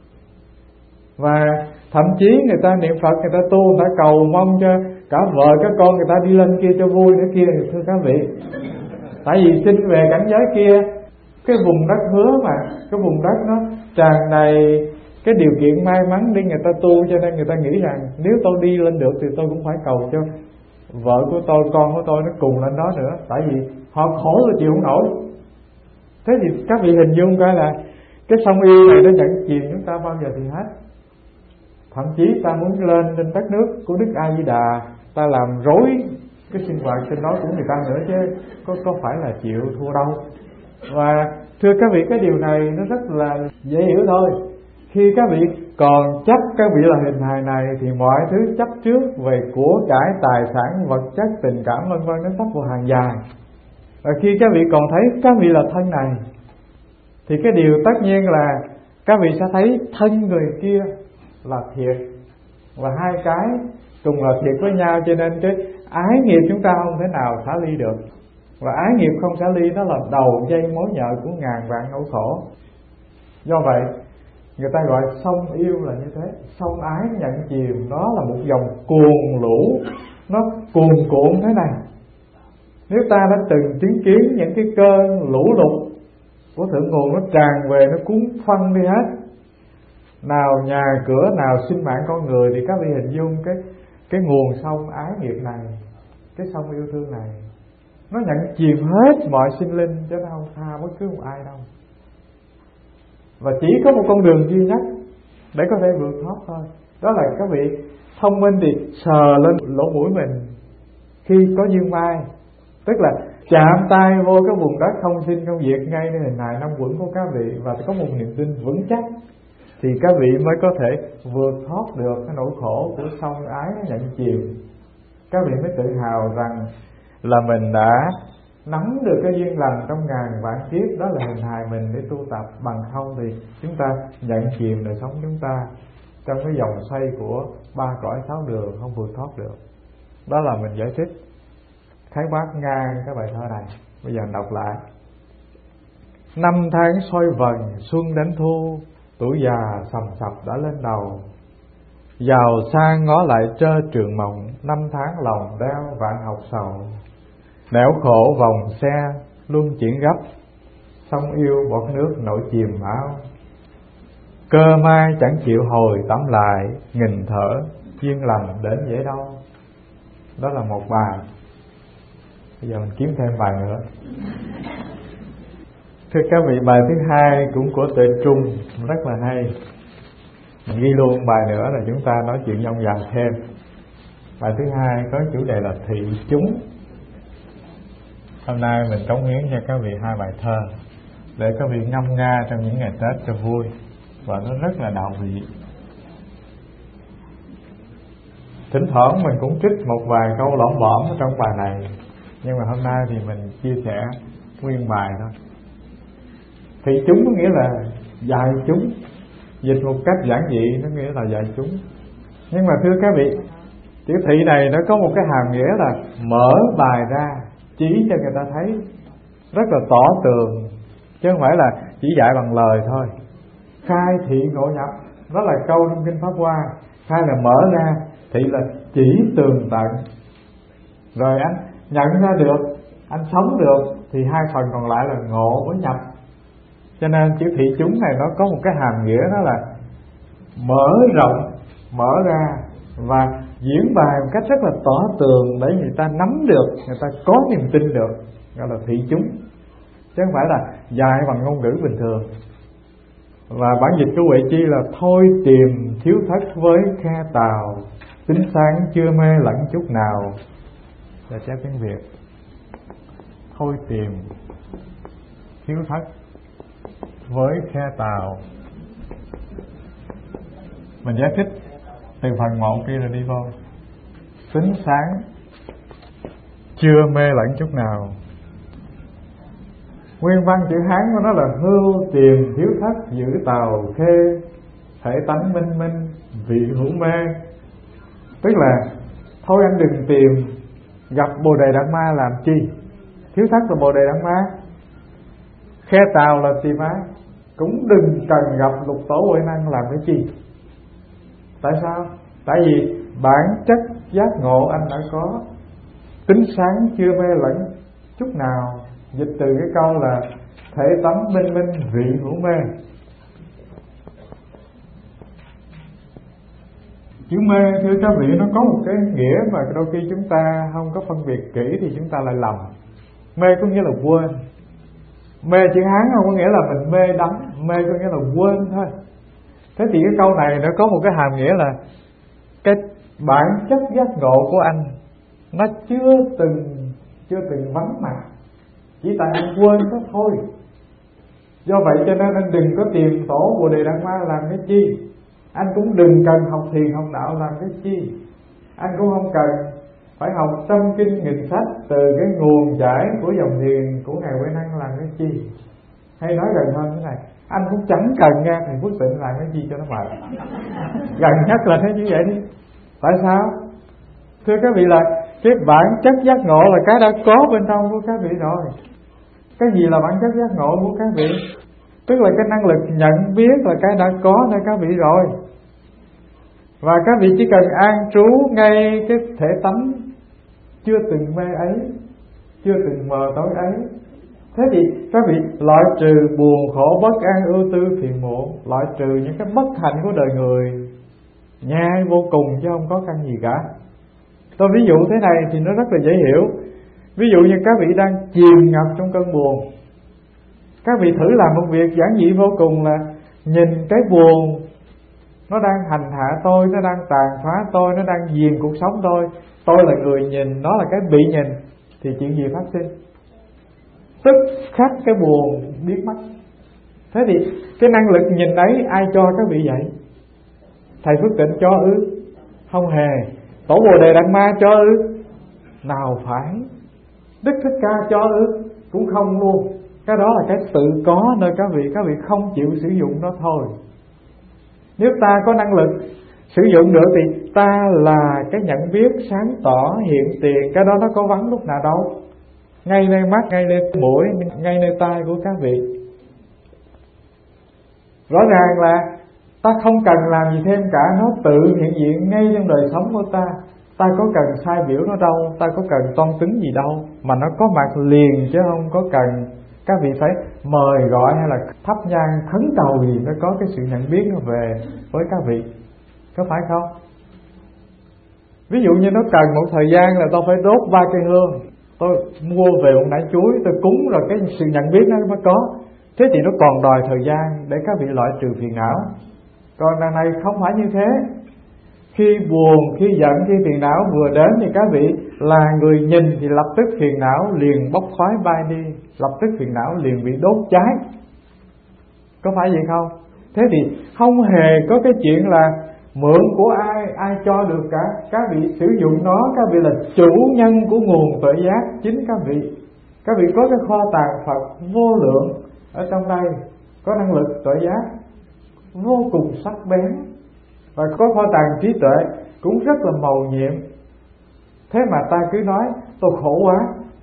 A: Và thậm chí người ta niệm Phật, người ta tu, người ta cầu mong cho cả vợ cả con người ta đi lên kia cho vui nữa kia, thưa các vị. Tại vì sinh về cảnh giới kia, cái vùng đất hứa mà, cái vùng đất nó tràn đầy cái điều kiện may mắn để người ta tu, cho nên người ta nghĩ rằng nếu tôi đi lên được thì tôi cũng phải cầu cho vợ của tôi, con của tôi nó cùng lên đó nữa. Tại vì họ khổ rồi chịu không nổi. Thế thì các vị hình dung coi là cái sông yêu này nó dẫn chìm chúng ta bao giờ thì hết. Thậm chí ta muốn lên đất nước của Đức A Di Đà, ta làm rối cái sinh hoạt trên đó của người ta nữa chứ có phải là chịu thua đâu. Và thưa các vị, cái điều này nó rất là dễ hiểu thôi. Khi các vị còn chấp các vị là hình hài này thì mọi thứ chấp trước về của cải, tài sản, vật chất, tình cảm vân vân nó sắp vào hàng dài. Và khi các vị còn thấy các vị là thân này thì cái điều tất nhiên là các vị sẽ thấy thân người kia là thiệt, và hai cái cùng là thiệt với nhau, cho nên cái ái nghiệp chúng ta không thể nào xả ly được. Và ái nghiệp không xả ly nó là đầu dây mối nhợ của ngàn vạn nỗi khổ. Do vậy người ta gọi sông yêu là như thế. Sông ái nhận chìm, đó là một dòng cuồn lũ, nó cuồn cuộn thế này. Nếu ta đã từng chứng kiến những cái cơn lũ lụt của thượng nguồn nó tràn về, nó cuốn phăng đi hết, nào nhà cửa, nào sinh mạng con người, thì các vị hình dung cái nguồn sông ái nghiệp này, cái sông yêu thương này, nó nhận chìm hết mọi sinh linh, chứ nó không tha bất cứ một ai đâu. Và chỉ có một con đường duy nhất để có thể vượt thoát thôi, đó là các vị thông minh thì sờ lên lỗ mũi mình khi có duyên mai, tức là chạm tay vô cái vùng đất không sinh không diệt ngay nơi hình hài năm quẩn của các vị, và có một niềm tin vững chắc, thì các vị mới có thể vượt thoát được cái nỗi khổ của sông ái nhận chìm. Các vị mới tự hào rằng là mình đã nắm được cái duyên lành trong ngàn vạn kiếp, đó là hình hài mình để tu tập. Bằng không thì chúng ta nhận chìm đời sống chúng ta trong cái vòng xoay của ba cõi sáu đường, không vượt thoát được. Đó là mình giải thích khái quát ngang cái bài thơ này. Bây giờ đọc lại. Năm tháng soi vần xuân đến thu, tuổi già sầm sập đã lên đầu. Giàu sang ngó lại trơ trường mộng, năm tháng lòng đeo vạn học sầu. Nẻo khổ vòng xe luôn chuyển gấp, sông yêu bọt nước nổi chìm áo. Cơ mai chẳng chịu hồi tắm lại, nghìn thở duyên lành đến dễ đâu. Đó là một bài. Bây giờ mình kiếm thêm bài nữa. Thưa các vị, bài thứ hai cũng của Tuệ Trung, rất là hay. Mình ghi luôn bài nữa là chúng ta nói chuyện dông dài thêm. Bài thứ hai có chủ đề là thị chúng. Hôm nay mình cống hiến cho các vị hai bài thơ để các vị ngâm nga trong những ngày Tết cho vui, và nó rất là đạo vị. Thỉnh thoảng mình cũng trích một vài câu lõm bõm ở trong bài này, nhưng mà hôm nay thì mình chia sẻ nguyên bài thôi. Thị chúng có nghĩa là dạy chúng, dịch một cách giản dị nó nghĩa là dạy chúng. Nhưng mà thưa các vị, chữ thị này nó có một cái hàm nghĩa là mở bài ra, chỉ cho người ta thấy rất là tỏ tường, chứ không phải là chỉ dạy bằng lời thôi. Khai thị ngộ nhập, đó là câu trong Kinh Pháp Hoa. Khai là mở ra, thị là chỉ tường tận. Rồi anh nhận ra được, anh sống được, thì hai phần còn lại là ngộ với nhập. Cho nên chữ thị chúng này nó có một cái hàm nghĩa, đó là mở rộng, mở ra và diễn bài một cách rất là tỏ tường để người ta nắm được, người ta có niềm tin được, gọi là thị chúng, chứ không phải là dạy bằng ngôn ngữ bình thường. Và bản dịch của Huệ Chi là thôi tìm thiếu thất với khe tàu, tính sáng chưa mê lẫn chút nào. Là chép tiếng Việt. Thôi tìm thiếu thất với khe tàu. Mình giải thích từ phần 1 kia rồi đi vô. Tính sáng chưa mê lẫn chút nào. Nguyên văn chữ Hán của nó là hưu tìm thiếu thất giữ tàu khê, thể tánh minh minh vị hữu mê. Tức là thôi anh đừng tìm gặp Bồ Đề Đạt Ma làm chi. Thiếu thất là Bồ Đề Đạt Ma, khe tàu là Tỳ Ma, cũng đừng cần gặp Lục Tổ Huệ Năng làm cái chi. Tại sao? Tại vì bản chất giác ngộ anh đã có, tính sáng chưa mê lẫn chút nào. Dịch từ cái câu là thể tánh minh minh vị hữu mê. Chữ mê thưa các vị nó có một cái nghĩa mà đôi khi chúng ta không có phân biệt kỹ thì chúng ta lại lầm. Mê có nghĩa là quên. Mê chữ Hán không có nghĩa là mình mê đắm, mê có nghĩa là quên thôi. Thế thì cái câu này nó có một cái hàm nghĩa là cái bản chất giác ngộ của anh nó chưa từng vắng mặt, chỉ tại anh quên đó thôi. Do vậy cho nên anh đừng có tìm tổ Bồ Đề Đạt Ma làm cái chi. Anh cũng đừng cần học thiền học đạo làm cái chi. Anh cũng không cần phải học trăm kinh nghìn sách từ cái nguồn chảy của dòng thiền của Ngài Huệ Năng làm cái chi. Hay nói gần hơn thế này, anh cũng chẳng cần nghe thầy Phước Tịnh làm cái chi cho nó mệt. Gần nhất là thế như vậy đi. Tại sao? Thưa các vị là cái bản chất giác ngộ là cái đã có bên trong của các vị rồi. Cái gì là bản chất giác ngộ của các vị? Tức là cái năng lực nhận biết là cái đã có nơi các vị rồi. Và các vị chỉ cần an trú ngay cái thể tánh chưa từng mê ấy, chưa từng mờ tối ấy. Thế thì các vị loại trừ buồn khổ bất an ưu tư phiền muộn, loại trừ những cái bất hạnh của đời người nhai vô cùng chứ không có căn gì cả. Tôi ví dụ thế này thì nó rất là dễ hiểu. Ví dụ như các vị đang chìm ngập trong cơn buồn, các vị thử làm một việc giản dị vô cùng là nhìn cái buồn nó đang hành hạ tôi, nó đang tàn phá tôi, nó đang ghiền cuộc sống tôi là người nhìn, nó là cái bị nhìn, thì chuyện gì phát sinh? Tức khắc cái buồn biến mất. Thế thì cái năng lực nhìn ấy ai cho các vị vậy? Thầy Phước Tịnh cho ư? Không hề. Tổ Bồ Đề Đạt Ma cho ư? Nào phải. Đức Thích Ca cho ư? Cũng không luôn. Cái đó là cái tự có nơi các vị không chịu sử dụng nó thôi. Nếu ta có năng lực sử dụng được thì ta là cái nhận biết sáng tỏ hiện tiền. Cái đó nó có vắng lúc nào đâu. Ngay nơi mắt, ngay nơi mũi, ngay nơi tai của các vị. Rõ ràng là ta không cần làm gì thêm cả, nó tự hiện diện ngay trong đời sống của ta. Ta có cần sai biểu nó đâu, ta có cần toan tính gì đâu, mà nó có mặt liền chứ không có cần các vị phải mời gọi hay là thắp nhang khấn cầu gì mới có cái sự nhận biết nó về với các vị. Có phải không? Ví dụ như nó cần một thời gian là tôi phải đốt 3 cây hương, tôi mua về một nải chuối, tôi cúng rồi cái sự nhận biết nó mới có. Thế thì nó còn đòi thời gian để các vị loại trừ phiền não. Còn đằng này không phải như thế. Khi buồn, khi giận, khi phiền não vừa đến thì các vị là người nhìn thì lập tức phiền não liền bốc khói bay đi, lập tức phiền não liền bị đốt cháy. Có phải vậy không? Thế thì không hề có cái chuyện là mượn của ai cho được cả. Các vị sử dụng nó, các vị là chủ nhân của nguồn tuệ giác chính các vị. Các vị có cái kho tàng Phật vô lượng ở trong đây, có năng lực tuệ giác vô cùng sắc bén, và có kho tàng trí tuệ cũng rất là mầu nhiệm. Thế mà ta cứ nói tôi khổ quá.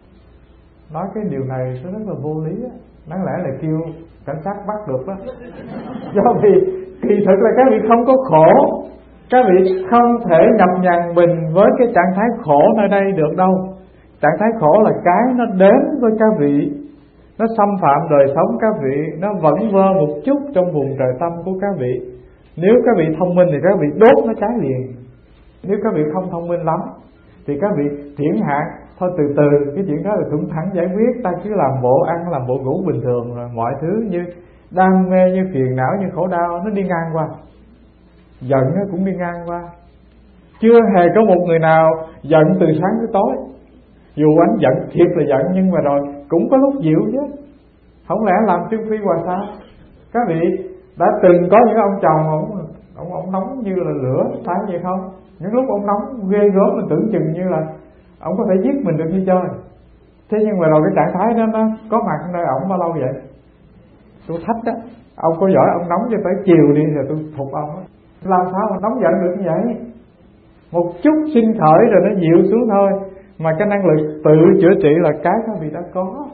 A: Nói cái điều này nó rất là vô lý á. Đáng lẽ là kêu cảnh sát bắt được đó. Do vì kỳ thực là các vị không có khổ. Các vị không thể nhập nhằn mình với cái trạng thái khổ nơi đây được đâu. Trạng thái khổ là cái nó đến với các vị, nó xâm phạm đời sống các vị, nó vẫn vơ một chút trong vùng trời tâm của các vị. Nếu các vị thông minh thì các vị đốt nó cháy liền. Nếu các vị không thông minh lắm thì các vị thiển hạn, thôi từ từ, cái chuyện đó là cũng thẳng giải quyết. Ta cứ làm bộ ăn, làm bộ ngủ bình thường, rồi mọi thứ như đam mê, như phiền não, như khổ đau nó đi ngang qua. Giận nó cũng đi ngang qua. Chưa hề có một người nào giận từ sáng tới tối. Dù anh giận thiệt là giận, nhưng mà rồi cũng có lúc dịu chứ. Không lẽ làm trương phi hòa sao? Các vị đã từng có những ông chồng ông nóng như là lửa, phải vậy không? Những lúc ông nóng ghê gớm, mình tưởng chừng như là ông có thể giết mình được như chơi. Thế nhưng mà rồi cái trạng thái đó nó có mặt nơi ổng bao lâu vậy? Tôi thách đó, ông có giỏi ông nóng cho tới chiều đi rồi tôi phục ông đó. Làm sao mà nóng giận được như vậy? Một chút sinh khởi rồi nó dịu xuống thôi. Mà cái năng lực tự chữa trị là cái các vị đã có.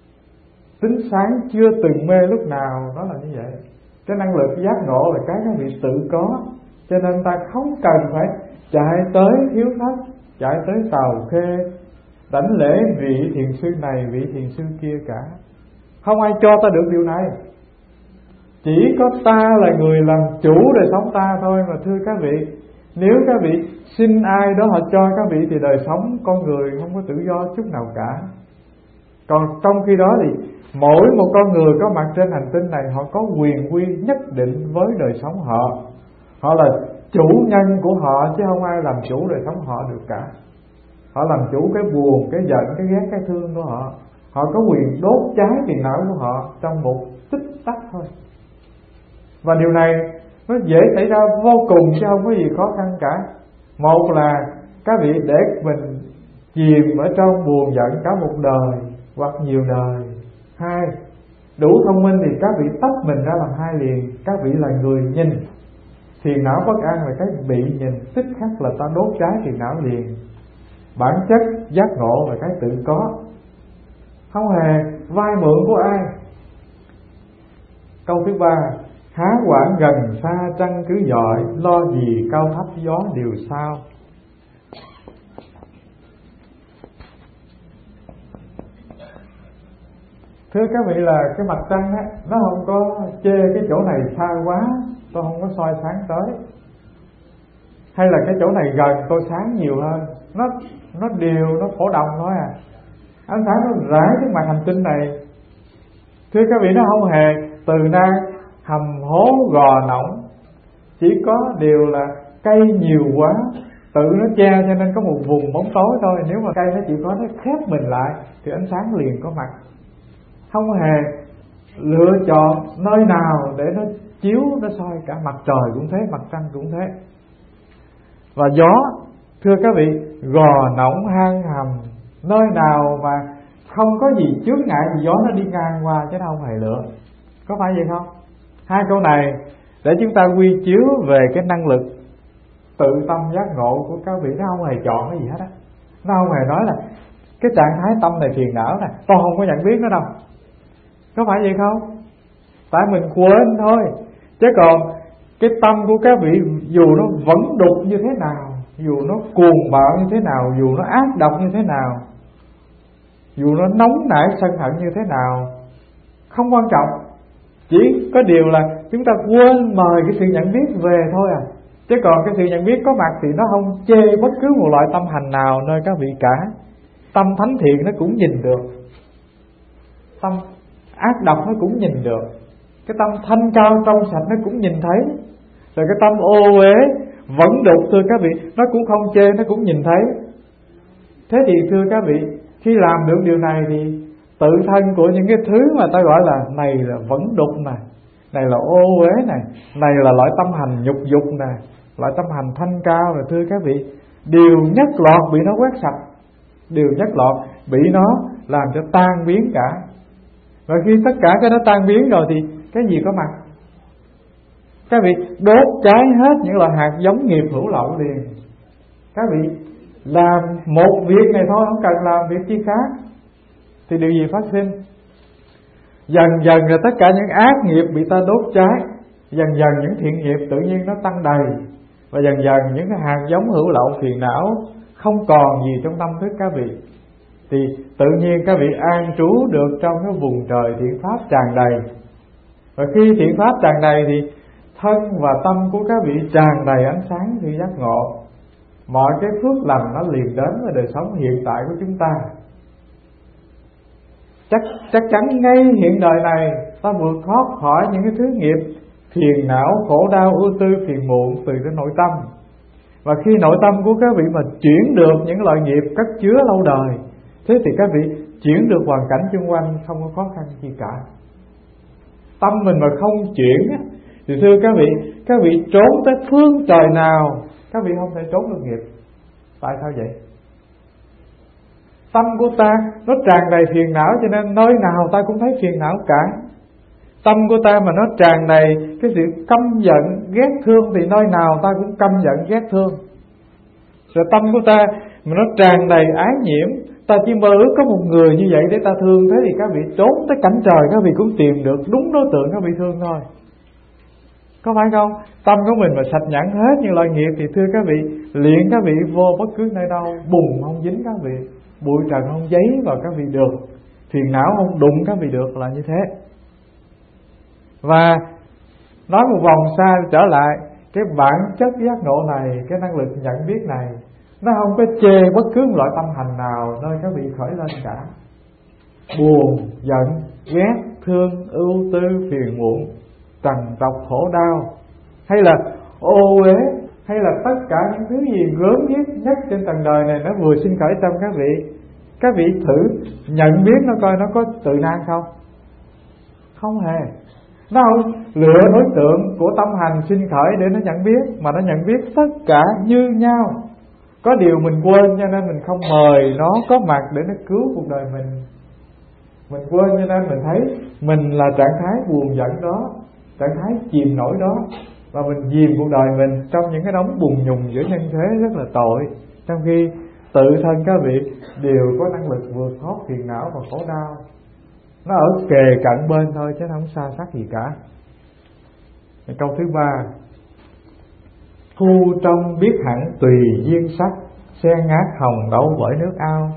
A: Tính sáng chưa từng mê lúc nào, đó là như vậy. Cái năng lực giác ngộ là cái các vị tự có. Cho nên ta không cần phải chạy tới thiếu thất, chạy tới Tàu Khê đảnh lễ vị thiền sư này, vị thiền sư kia cả. Không ai cho ta được điều này. Chỉ có ta là người làm chủ đời sống ta thôi mà thưa các vị. Nếu các vị xin ai đó họ cho các vị thì đời sống con người không có tự do chút nào cả. Còn trong khi đó thì mỗi một con người có mặt trên hành tinh này họ có quyền quy nhất định với đời sống họ. Họ là chủ nhân của họ chứ không ai làm chủ đời sống họ được cả. Họ làm chủ cái buồn, cái giận, cái ghét, cái thương của họ. Họ có quyền đốt cháy phiền não của họ trong một tích tắc thôi. Và điều này nó dễ xảy ra vô cùng chứ không có gì khó khăn cả. Một là các vị để mình chìm ở trong buồn giận cả một đời hoặc nhiều đời. Hai, đủ thông minh thì các vị tách mình ra làm hai liền. Các vị là người nhìn. Phiền não bất an là cái bị nhìn, tức khắc là ta đốt cháy phiền não liền. Bản chất giác ngộ là cái tự có, không hề vay mượn của ai. Câu thứ ba, há quản gần xa trăng cứ dọi, lo gì cao thấp gió đều sao. Thưa các vị là cái mặt trăng á, nó không có chê cái chỗ này xa quá, tôi không có soi sáng tới. Hay là cái chỗ này gần tôi sáng nhiều hơn. Nó đều, nó phổ đồng thôi à. Ánh sáng nó rải trên mặt hành tinh này. Thưa các vị, nó không hề từ nang hầm hố gò nỏng, chỉ có điều là cây nhiều quá tự nó che cho nên có một vùng bóng tối thôi. Nếu mà cây nó chỉ có nó khép mình lại thì ánh sáng liền có mặt. Không hề lựa chọn nơi nào để nó chiếu, nó soi cả. Mặt trời cũng thế, mặt trăng cũng thế. Và gió, thưa các vị, gò nỏng hang hầm, nơi nào mà không có gì chướng ngại thì gió nó đi ngang qua chứ nó không hề lựa. Có phải vậy không? Hai câu này để chúng ta quy chiếu về cái năng lực tự tâm giác ngộ của các vị. Nó không hề chọn cái gì hết á. Nó không hề nói là cái trạng thái tâm này phiền não nè, con không có nhận biết nó đâu. Có phải vậy không? Tại mình quên thôi. Chứ còn cái tâm của các vị dù nó vẫn đục như thế nào, dù nó cuồng bạo như thế nào, dù nó ác độc như thế nào, dù nó nóng nảy sân hận như thế nào, không quan trọng. Chỉ có điều là chúng ta quên mời cái sự nhận biết về thôi à. Chứ còn cái sự nhận biết có mặt thì nó không chê bất cứ một loại tâm hành nào nơi các vị cả. Tâm thánh thiện nó cũng nhìn được, tâm ác độc nó cũng nhìn được, cái tâm thanh cao trong sạch nó cũng nhìn thấy. Rồi cái tâm ô uế vẫn đục, thưa các vị, nó cũng không chê, nó cũng nhìn thấy. Thế thì thưa các vị, khi làm được điều này thì tự thân của những cái thứ mà ta gọi là này là vẫn đục nè, này là ô uế này, này là loại tâm hành nhục dục nè, loại tâm hành thanh cao rồi, thưa các vị, đều nhất loạt bị nó quét sạch, đều nhất loạt bị nó làm cho tan biến cả. Và khi tất cả cái đó tan biến rồi thì cái gì có mặt? Các vị đốt cháy hết những loại hạt giống nghiệp hữu lậu liền. Các vị làm một việc này thôi, không cần làm việc chi khác, thì điều gì phát sinh? Dần dần rồi tất cả những ác nghiệp bị ta đốt cháy, dần dần những thiện nghiệp tự nhiên nó tăng đầy, và dần dần những cái hạt giống hữu lậu phiền não không còn gì trong tâm thức các vị, thì tự nhiên các vị an trú được trong cái vùng trời thiện pháp tràn đầy. Và khi thiện pháp tràn đầy thì thân và tâm của các vị tràn đầy ánh sáng sự giác ngộ. Mọi cái phước lành nó liền đến với đời sống hiện tại của chúng ta. Chắc chắn ngay hiện đời này ta vượt thoát khỏi những cái thứ nghiệp phiền não, khổ đau, ưu tư, phiền muộn từ cái nội tâm. Và khi nội tâm của các vị mà chuyển được những loại nghiệp cất chứa lâu đời, thế thì các vị chuyển được hoàn cảnh xung quanh không có khó khăn gì cả. Tâm mình mà không chuyển thì thưa các vị trốn tới phương trời nào các vị không thể trốn được nghiệp. Tại sao vậy? Tâm của ta nó tràn đầy phiền não, cho nên nơi nào ta cũng thấy phiền não cả. Tâm của ta mà nó tràn đầy cái sự căm giận, ghét thương thì nơi nào ta cũng căm giận, ghét thương. Rồi tâm của ta mà nó tràn đầy ái nhiễm, ta chỉ mơ ước có một người như vậy để ta thương, thế thì các vị trốn tới cảnh trời các vị cũng tìm được đúng đối tượng các vị thương thôi. Có phải không? Tâm của mình mà sạch nhẵn hết những loại nghiệp thì thưa các vị, liền các vị vô bất cứ nơi đâu, bùn không dính các vị, bụi trần không giấy vào các vị được, phiền não không đụng các vị được, là như thế. Và nói một vòng xa trở lại, cái bản chất giác ngộ này, cái năng lực nhận biết này, nó không có chê bất cứ một loại tâm hành nào nơi các vị khởi lên cả. Buồn, giận, ghét, thương, ưu tư, phiền muộn, trần trọc, khổ đau, hay là ô uế, hay là tất cả những thứ gì gớm ghiếc nhất trên tầng đời này nó vừa sinh khởi trong các vị. Các vị thử nhận biết nó coi nó có tự nan không? Không hề. Nó không lựa đối tượng của tâm hành sinh khởi để nó nhận biết, mà nó nhận biết tất cả như nhau. Có điều mình quên cho nên mình không mời nó có mặt để nó cứu cuộc đời mình. Mình quên cho nên mình thấy mình là trạng thái buồn giận đó, trạng thái chìm nổi đó, và mình dìm cuộc đời mình trong những cái đống bùn nhùng giữa nhân thế rất là tội. Trong khi tự thân các vị đều có năng lực vượt thoát phiền não và khổ đau. Nó ở kề cận bên thôi chứ không xa sát gì cả. Câu thứ 3: thu trong biết hẳn tùy duyên sắc, sen ngát hồng đậu bởi nước ao.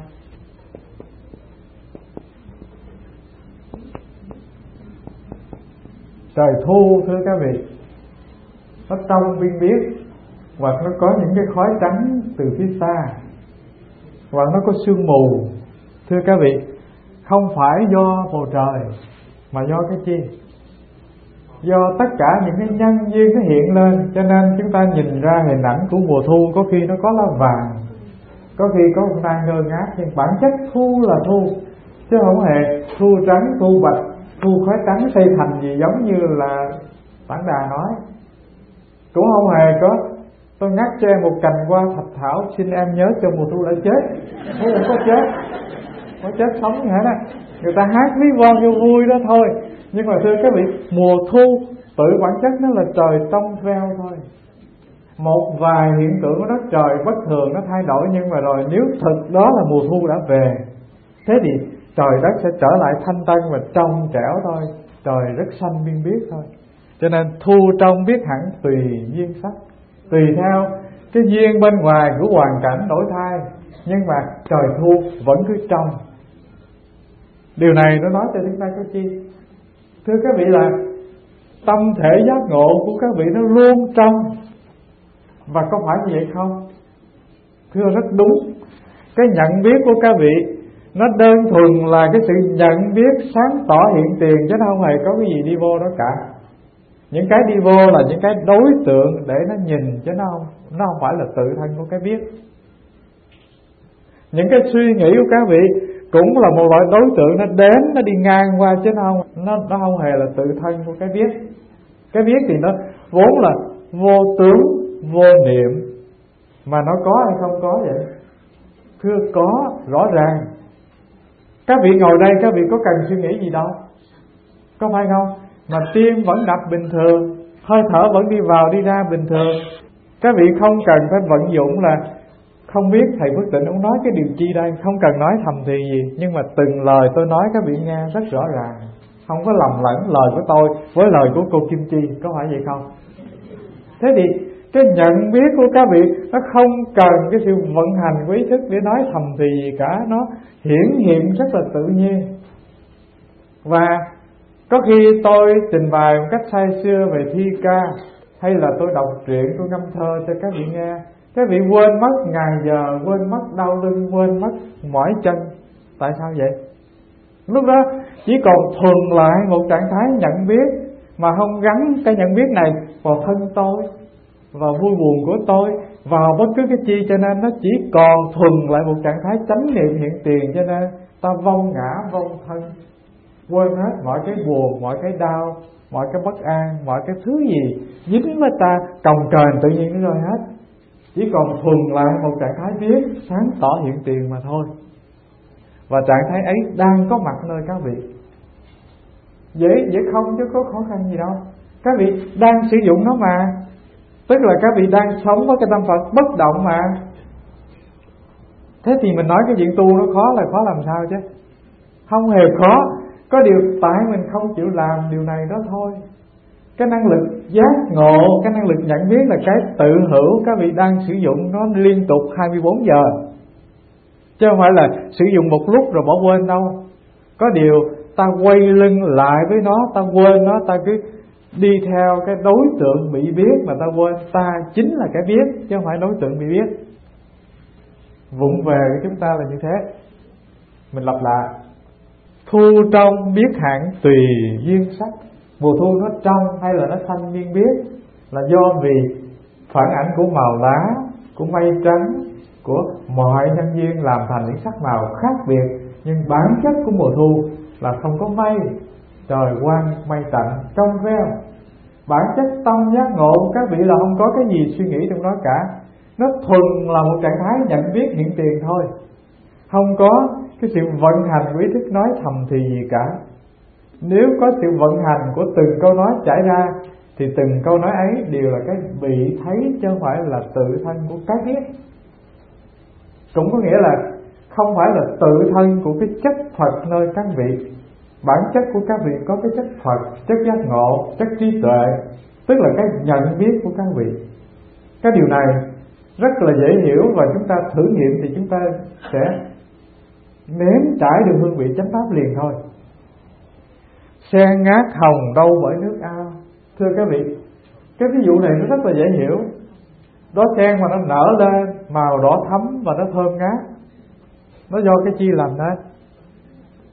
A: Trời thu thưa các vị, nó trong biên biết, hoặc nó có những cái khói trắng từ phía xa, hoặc nó có sương mù, Thưa các vị, không phải do bầu trời, mà do cái chi? Do tất cả những cái nhân duyên nó hiện lên. Cho nên chúng ta nhìn ra hình ảnh của mùa thu, có khi nó có lá vàng, có khi có một nai ngơ ngác, nhưng bản chất thu là thu, chứ không hề thu trắng, thu bạch, thu khói trắng xây thành gì giống như là Tản Đà nói. Cũng không hề có tôi ngắt che một cành hoa thạch thảo, xin em nhớ cho mùa thu đã chết. Không có chết, có chết sống như thế đó. Người ta hát ví von cho vui đó thôi. Nhưng mà thưa các vị, mùa thu tự bản chất nó là trời trong veo thôi. Một vài hiện tượng của đất trời bất thường nó thay đổi, nhưng mà rồi nếu thực đó là mùa thu đã về, thế thì trời đất sẽ trở lại thanh tân và trong trẻo thôi. Trời rất xanh biên biết thôi. Cho nên thu trong biết hẳn tùy duyên sắc, tùy theo cái duyên bên ngoài của hoàn cảnh đổi thay, nhưng mà trời thu vẫn cứ trong. Điều này nó nói cho chúng ta cái chi? Thưa các vị, là tâm thể giác ngộ của các vị nó luôn trong. Và có phải như vậy không? Thưa rất đúng. Cái nhận biết của các vị nó đơn thuần là cái sự nhận biết sáng tỏ hiện tiền, chứ nó không hề có cái gì đi vô đó cả. Những cái đi vô là những cái đối tượng để nó nhìn, chứ nó không phải là tự thân của cái biết. Những cái suy nghĩ của các vị cũng là một loại đối tượng nó đến, nó đi ngang qua, chứ nó không hề là tự thân của cái biết. Cái biết thì nó vốn là vô tướng, vô niệm, mà nó có hay không có vậy? Thưa có, rõ ràng. Các vị ngồi đây, các vị có cần suy nghĩ gì đâu, có phải không? Mà tim vẫn đập bình thường, hơi thở vẫn đi vào đi ra bình thường. Các vị không cần phải vận dụng là không biết thầy Phước Tịnh ông nói cái điều chi đây, không cần nói thầm thì gì, nhưng mà từng lời tôi nói các vị nghe rất rõ ràng, không có lầm lẫn lời của tôi với lời của cô Kim Chi, có phải vậy không? Thế thì cái nhận biết của các vị nó không cần cái sự vận hành của ý thức để nói thầm thì gì cả, nó hiển hiện rất là tự nhiên. Và có khi tôi trình bày một cách say sưa về thi ca, hay là tôi đọc truyện, tôi ngâm thơ cho các vị nghe, các vị quên mất ngàn giờ, quên mất đau lưng, quên mất mỏi chân. Tại sao vậy? Lúc đó chỉ còn thuần lại một trạng thái nhận biết, mà không gắn cái nhận biết này vào thân tôi, vào vui buồn của tôi, vào bất cứ cái chi. Cho nên nó chỉ còn thuần lại một trạng thái chánh niệm hiện tiền. Cho nên ta vong ngã, vong thân, quên hết mọi cái buồn, mọi cái đau, mọi cái bất an, mọi cái thứ gì dính với ta cồng kềnh tự nhiên nó rơi hết. Chỉ còn thuần lại một trạng thái biết sáng tỏ hiện tiền mà thôi. Và trạng thái ấy đang có mặt nơi các vị. Dễ không chứ có khó khăn gì đâu. Các vị đang sử dụng nó mà. Tức là các vị đang sống với cái tâm Phật bất động mà. Thế thì mình nói cái chuyện tu nó khó là khó làm sao chứ? Không hề khó. Có điều tại mình không chịu làm điều này đó thôi. Cái năng lực giác ngộ, cái năng lực nhận biết là cái tự hữu các vị đang sử dụng nó liên tục 24 giờ. Chứ không phải là sử dụng một lúc rồi bỏ quên đâu. Có điều ta quay lưng lại với nó, ta quên nó, ta cứ đi theo cái đối tượng bị biết mà ta quên ta chính là cái biết, chứ không phải đối tượng bị biết. Vụng về của chúng ta là như thế. Mình lặp lại: thu trong biết hẳn tùy duyên sắc. Mùa thu nó trong hay là nó xanh biên biết là do vì phản ảnh của màu lá, của mây trắng, của mọi nhân duyên làm thành những sắc màu khác biệt. Nhưng bản chất của mùa thu là không có mây, trời quang mây tạnh, trong veo. Bản chất tâm giác ngộ của các vị là không có cái gì suy nghĩ trong đó cả. Nó thuần là một trạng thái nhận biết hiện tiền thôi, không có cái sự vận hành của ý thức nói thầm thì gì cả. Nếu có sự vận hành của từng câu nói trải ra thì từng câu nói ấy đều là cái bị thấy, chứ không phải là tự thân của cái biết. Cũng có nghĩa là không phải là tự thân của cái chất Phật nơi các vị. Bản chất của các vị có cái chất Phật, chất giác ngộ, chất trí tuệ, tức là cái nhận biết của các vị. Cái điều này rất là dễ hiểu, và chúng ta thử nghiệm thì chúng ta sẽ nếm trải được hương vị chánh pháp liền thôi. Sen ngát hồng đâu bởi nước ao. Thưa các vị, cái ví dụ này nó rất là dễ hiểu. Đó sen mà nó nở lên màu đỏ thắm và nó thơm ngát, nó do cái chi làm nên?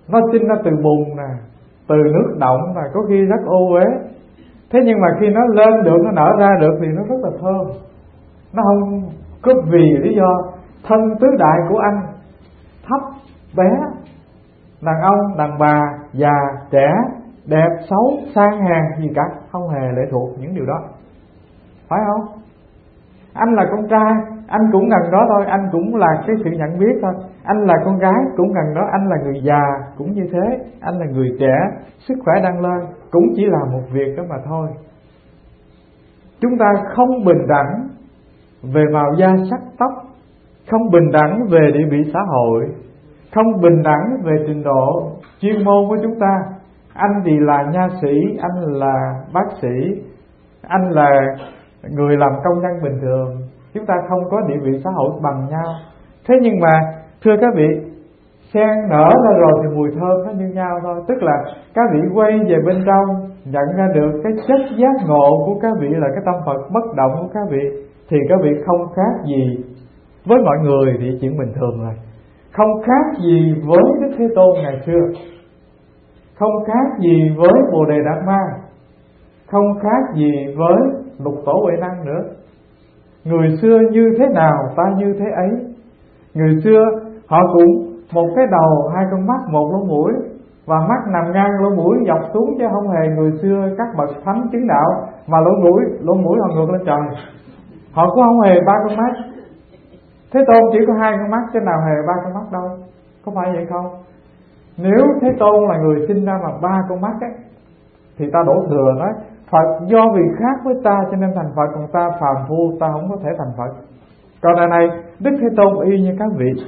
A: Nó sinh ra từ bùn nè, từ nước động nè, có khi rất ô uế. Thế nhưng mà khi nó lên được, nó nở ra được thì nó rất là thơm. Nó không có vì lý do thân tứ đại của anh thấp, bé, đàn ông, đàn bà, già, trẻ, đẹp, xấu, sang hèn gì cả, không hề lệ thuộc những điều đó. Phải không? Anh là con trai, anh cũng gần đó thôi, anh cũng là cái sự nhận biết thôi. Anh là con gái cũng gần đó, anh là người già cũng như thế, anh là người trẻ, sức khỏe đang lên, cũng chỉ là một việc đó mà thôi. Chúng ta không bình đẳng về màu da sắc tóc, không bình đẳng về địa vị xã hội, không bình đẳng về trình độ chuyên môn của chúng ta. Anh thì là nha sĩ, anh là bác sĩ, anh là người làm công nhân bình thường. Chúng ta không có địa vị xã hội bằng nhau. Thế nhưng mà thưa các vị, sen nở ra rồi thì mùi thơm nó như nhau thôi. Tức là các vị quay về bên trong, nhận ra được cái chất giác ngộ của các vị là cái tâm Phật bất động của các vị, thì các vị không khác gì với mọi người thì chuyện bình thường rồi. Không khác gì với Đức Thế Tôn ngày xưa, không khác gì với Bồ Đề Đạt Ma, không khác gì với Lục Tổ Huệ Năng nữa. Người xưa như thế nào ta như thế ấy. Người xưa họ cũng một cái đầu, hai con mắt, một lỗ mũi, và mắt nằm ngang lỗ mũi dọc xuống, chứ không hề người xưa các bậc thánh chứng đạo mà lỗ mũi họ ngược lên trời. Họ cũng không hề ba con mắt. Thế Tôn chỉ có hai con mắt chứ nào hề ba con mắt đâu. Có phải vậy không? Nếu Thế Tôn là người sinh ra mà ba con mắt ấy, thì ta đổ thừa nói Phật do vì khác với ta cho nên thành Phật, còn ta phàm phu ta không có thể thành Phật. Còn đời này Đức Thế Tôn y như các vị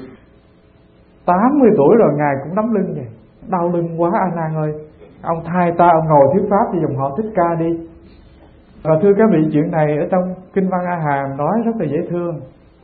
A: 80 tuổi rồi Ngài cũng đấm lưng vậy. Đau lưng quá A Nan ơi, ông thay ta, ông ngồi thuyết pháp thì dùng họ Thích Ca đi. Và thưa các vị, chuyện này ở trong Kinh Văn A Hàm nói rất là dễ thương.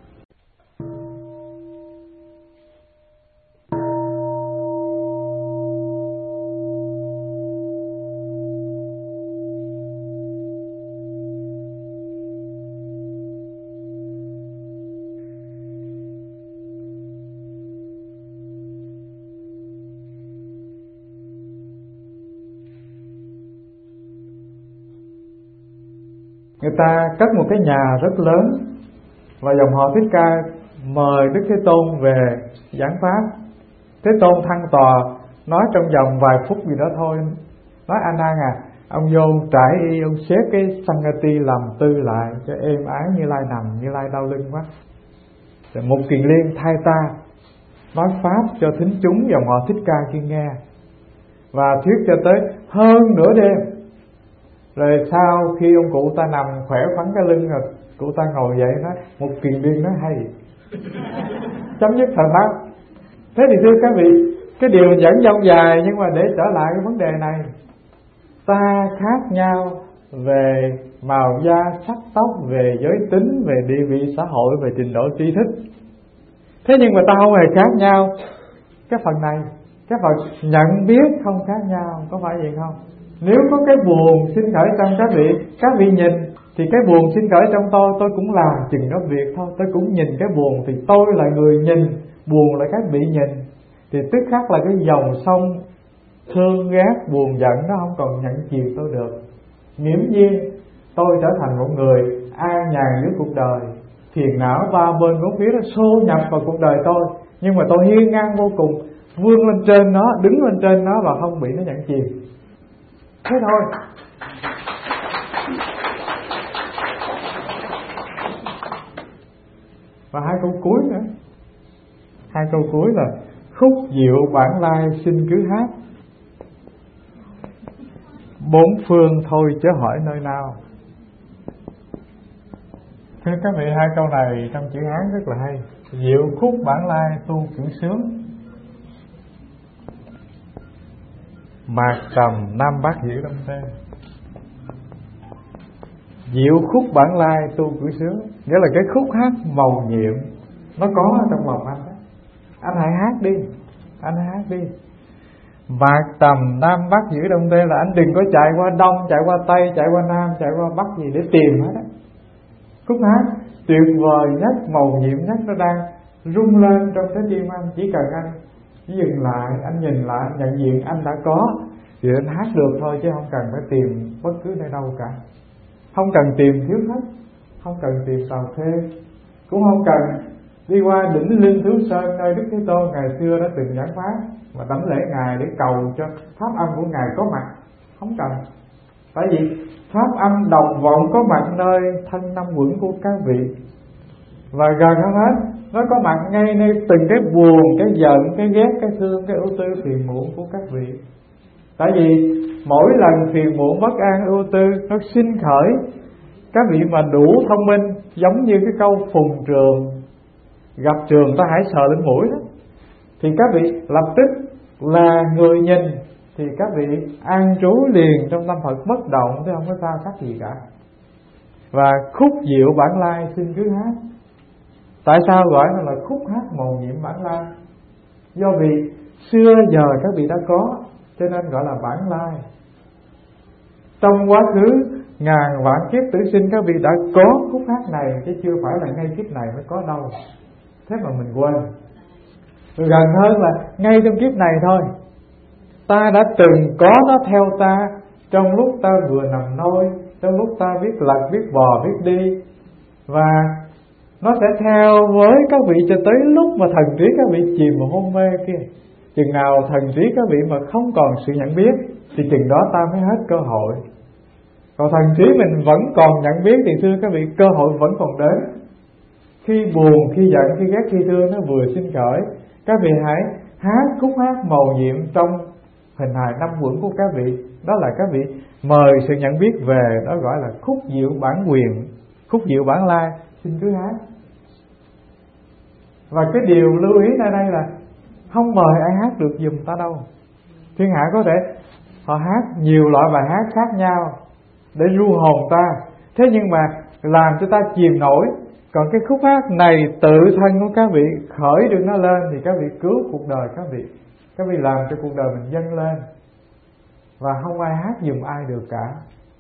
A: Người ta cất một cái nhà rất lớn và dòng họ Thích Ca mời Đức Thế Tôn về giảng pháp. Thế Tôn thăng tòa nói trong vòng vài phút gì đó thôi, nói A Nan à, ông vô trải y, ông xếp cái Sangati làm tư lại cho êm ái. Như Lai nằm, Như Lai đau lưng quá. Rồi một Kiền Liên thay ta nói pháp cho thính chúng dòng họ Thích Ca kia nghe, và thuyết cho tới hơn nửa đêm. Rồi sau khi ông cụ ta nằm khỏe khoắn cái lưng rồi, cụ ta ngồi dậy nói một Kiền Liên nói hay, chấm dứt thời pháp. Thế thì thưa các vị, cái điều dẫn dông dài, nhưng mà để trở lại cái vấn đề này, ta khác nhau về màu da, sắc tóc, về giới tính, về địa vị xã hội, về trình độ tri thức. Thế nhưng mà ta không hề khác nhau cái phần này. Cái phần nhận biết không khác nhau, có phải vậy không? Nếu có cái buồn sinh khởi trong các vị nhìn, thì cái buồn sinh khởi trong tôi cũng làm chừng đó việc thôi. Tôi cũng nhìn cái buồn, thì tôi là người nhìn, buồn là cái bị nhìn. Thì tức khắc là cái dòng sông thương ghét, buồn giận nó không còn nhận chiều tôi được. Nghiễm nhiên tôi trở thành một người an nhàn với cuộc đời. Phiền não ba bên bốn phía nó xô nhập vào cuộc đời tôi, nhưng mà tôi hiên ngang vô cùng, vươn lên trên nó, đứng lên trên nó và không bị nó nhận chìm. Thế thôi. Và hai câu cuối nữa. Hai câu cuối là khúc diệu bản lai xin cứ hát, bốn phương thôi chớ hỏi nơi nào. Thưa các vị, hai câu này trong chữ Hán rất là hay. Diệu khúc bản lai tu kiểu sướng, mạc trầm nam bắc giữ đông tê. Diệu khúc bản lai tu kiểu sướng, nghĩa là cái khúc hát màu nhiệm nó có ở trong lòng anh đó. Anh hãy hát đi, anh hãy hát đi. Mạc tầm nam bắc giữ đông tê là anh đừng có chạy qua đông, chạy qua tây, chạy qua nam, chạy qua bắc gì để tìm hết á. Khúc hát tuyệt vời nhất, màu nhiệm nhất, nó đang rung lên trong trái tim anh. Chỉ cần anh dừng lại, anh nhìn lại, nhận diện anh đã có thì anh hát được thôi, chứ không cần phải tìm bất cứ nơi đâu cả. Không cần tìm thiếu khách, không cần tìm tàu thuê, cũng không cần đi qua đỉnh Linh Thiếu Sơn nơi Đức Thế Tôn ngày xưa đã từng giảng pháp, mà đảnh lễ Ngài để cầu cho pháp âm của Ngài có mặt. Không cần. Tại vì pháp âm đồng vọng có mặt nơi thân năm uẩn của các vị. Và gần hơn hết, nó có mặt ngay nơi từng cái buồn, cái giận, cái ghét, cái thương, cái ưu tư, phiền muộn của các vị. Tại vì mỗi lần phiền muộn, bất an, ưu tư nó sinh khởi, các vị mà đủ thông minh, giống như cái câu phùng trường, gặp trường ta hãy sờ lên mũi đó, thì các vị lập tức là người nhìn, thì các vị an trú liền trong tâm Phật bất động, chứ không có sao sắc gì cả. Và khúc diệu bản lai xin cứ hát. Tại sao gọi nó là khúc hát mầu nhiệm bản lai? Do vì xưa giờ các vị đã có, cho nên gọi là bản lai. Trong quá khứ ngàn vạn kiếp tử sinh các vị đã có khúc hát này, chứ chưa phải là ngay kiếp này mới có đâu. Thế mà mình quên. Rồi gần hơn là ngay trong kiếp này thôi, ta đã từng có nó theo ta trong lúc ta vừa nằm nôi, trong lúc ta biết lật, biết bò, biết đi. Và nó sẽ theo với các vị cho tới lúc mà thần trí các vị chìm vào hôn mê kia. Chừng nào thần trí các vị mà không còn sự nhận biết, thì chừng đó ta mới hết cơ hội. Còn thần trí mình vẫn còn nhận biết thì thưa các vị, cơ hội vẫn còn đến. Khi buồn, khi giận, khi ghét, khi thương nó vừa sinh khởi, các vị hãy hát khúc hát mầu nhiệm trong hình hài năm uẩn của các vị. Đó là các vị mời sự nhận biết về, đó gọi là khúc diệu bản quyền, khúc diệu bản lai, xin cứ hát. Và cái điều lưu ý ở đây là không mời ai hát được giùm ta đâu. Thiên hạ có thể họ hát nhiều loại bài hát khác nhau để ru hồn ta, thế nhưng mà làm cho ta chìm nổi. Còn cái khúc hát này tự thân của các vị khởi được nó lên, thì các vị cứu cuộc đời các vị. Các vị làm cho cuộc đời mình dâng lên. Và không ai hát giùm ai được cả.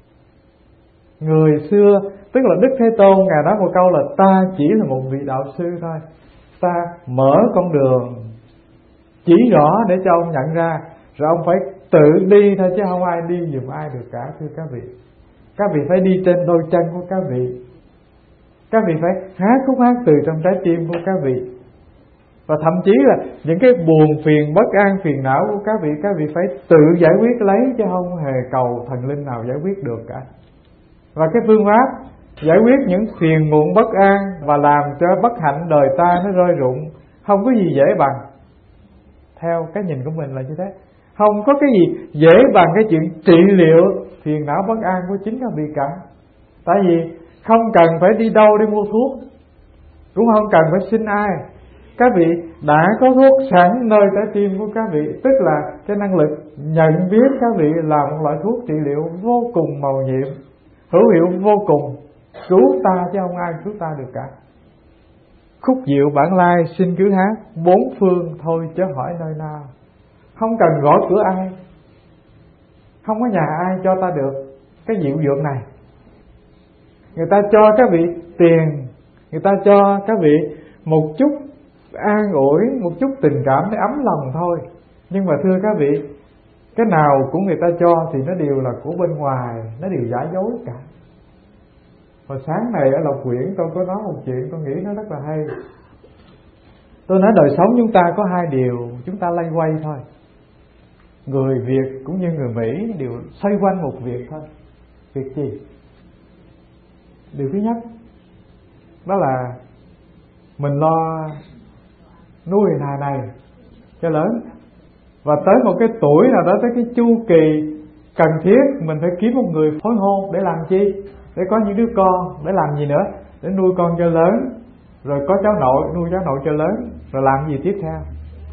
A: Người xưa, tức là Đức Thế Tôn, Ngài nói một câu là ta chỉ là một vị đạo sư thôi. Ta mở con đường, chỉ rõ để cho ông nhận ra, rồi ông phải tự đi thôi, chứ không ai đi giùm ai được cả, thưa các vị. Các vị phải đi trên đôi chân của các vị. Các vị phải hát khúc hát từ trong trái tim của các vị. Và thậm chí là những cái buồn phiền, bất an, phiền não của các vị phải tự giải quyết lấy, chứ không hề cầu thần linh nào giải quyết được cả. Và cái phương pháp giải quyết những phiền muộn bất an và làm cho bất hạnh đời ta nó rơi rụng, không có gì dễ bằng. Theo cái nhìn của mình là như thế. Không có cái gì dễ bằng cái chuyện trị liệu phiền não bất an của chính các vị cả. Tại vì không cần phải đi đâu để mua thuốc, cũng không cần phải xin ai. Các vị đã có thuốc sẵn nơi trái tim của các vị, tức là cái năng lực nhận biết các vị là một loại thuốc trị liệu vô cùng mầu nhiệm, hữu hiệu vô cùng, cứu ta chứ không ai cứu ta được cả. Khúc diệu bản lai xin cứ hát, bốn phương thôi chớ hỏi nơi nào. Không cần gõ cửa ai, không có nhà ai cho ta được cái diệu dược này. Người ta cho các vị tiền, người ta cho các vị một chút an ủi, một chút tình cảm để ấm lòng thôi. Nhưng mà thưa các vị, cái nào của người ta cho thì nó đều là của bên ngoài, nó đều giả dối cả. Hồi sáng này ở Lộc Quyển tôi có nói một chuyện tôi nghĩ nó rất là hay. Tôi nói đời sống chúng ta có hai điều chúng ta lay quay thôi. Người Việt cũng như người Mỹ đều xoay quanh một việc thôi. Việc gì? Điều thứ nhất đó là mình lo nuôi hình hài này cho lớn, và tới một cái tuổi nào đó, tới cái chu kỳ cần thiết mình phải kiếm một người phối hôn. Để làm chi? Để có những đứa con. Để làm gì nữa? Để nuôi con cho lớn, rồi có cháu nội, nuôi cháu nội cho lớn, rồi làm gì tiếp theo?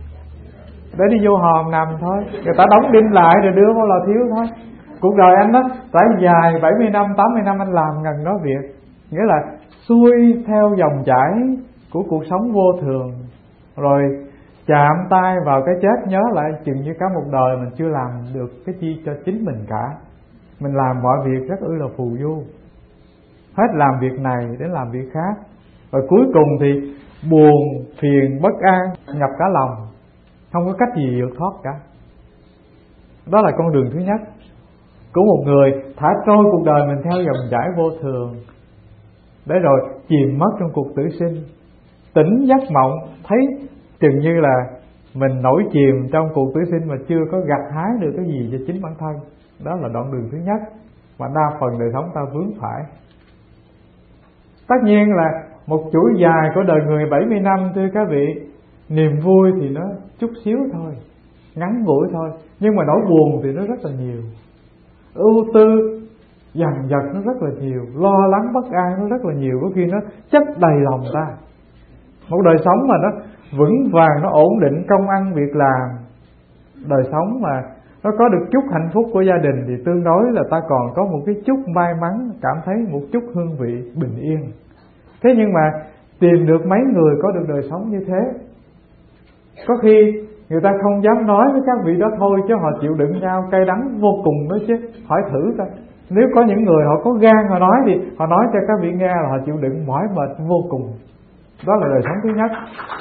A: Để đi vô hòm nằm thôi. Người ta đóng đinh lại rồi đưa vô lò thiếu thôi. Cuộc đời anh đó trải dài 70 năm, 80 năm anh làm ngần đó việc. Nghĩa là xuôi theo dòng chảy của cuộc sống vô thường, rồi chạm tay vào cái chết nhớ lại chừng như cả một đời mình chưa làm được cái chi cho chính mình cả. Mình làm mọi việc rất là phù du, hết làm việc này đến làm việc khác, và cuối cùng thì buồn, phiền, bất an nhập cả lòng. Không có cách gì vượt thoát cả. Đó là con đường thứ nhất của một người thả trôi cuộc đời mình theo dòng chảy vô thường, để rồi chìm mất trong cuộc tử sinh. Tỉnh giấc mộng thấy chừng như là mình nổi chìm trong cuộc tử sinh mà chưa có gặt hái được cái gì cho chính bản thân. Đó là đoạn đường thứ nhất mà đa phần đời sống ta vướng phải. Tất nhiên là một chuỗi dài của đời người 70 năm, thưa các vị, niềm vui thì nó chút xíu thôi, ngắn ngủi thôi, nhưng mà nỗi buồn thì nó rất là nhiều, ưu tư dằn vặt nó rất là nhiều, lo lắng bất an nó rất là nhiều, có khi nó chất đầy lòng ta. Một đời sống mà nó vững vàng, nó ổn định, công ăn việc làm, đời sống mà nó có được chút hạnh phúc của gia đình thì tương đối là ta còn có một cái chút may mắn, cảm thấy một chút hương vị bình yên. Thế nhưng mà tìm được mấy người có được đời sống như thế? Có khi người ta không dám nói với các vị đó thôi, chứ họ chịu đựng nhau cay đắng vô cùng đó chứ. Hỏi thử coi, nếu có những người họ có gan họ nói thì họ nói cho các vị nghe là họ chịu đựng mỏi mệt vô cùng. Đó là đời sống thứ nhất.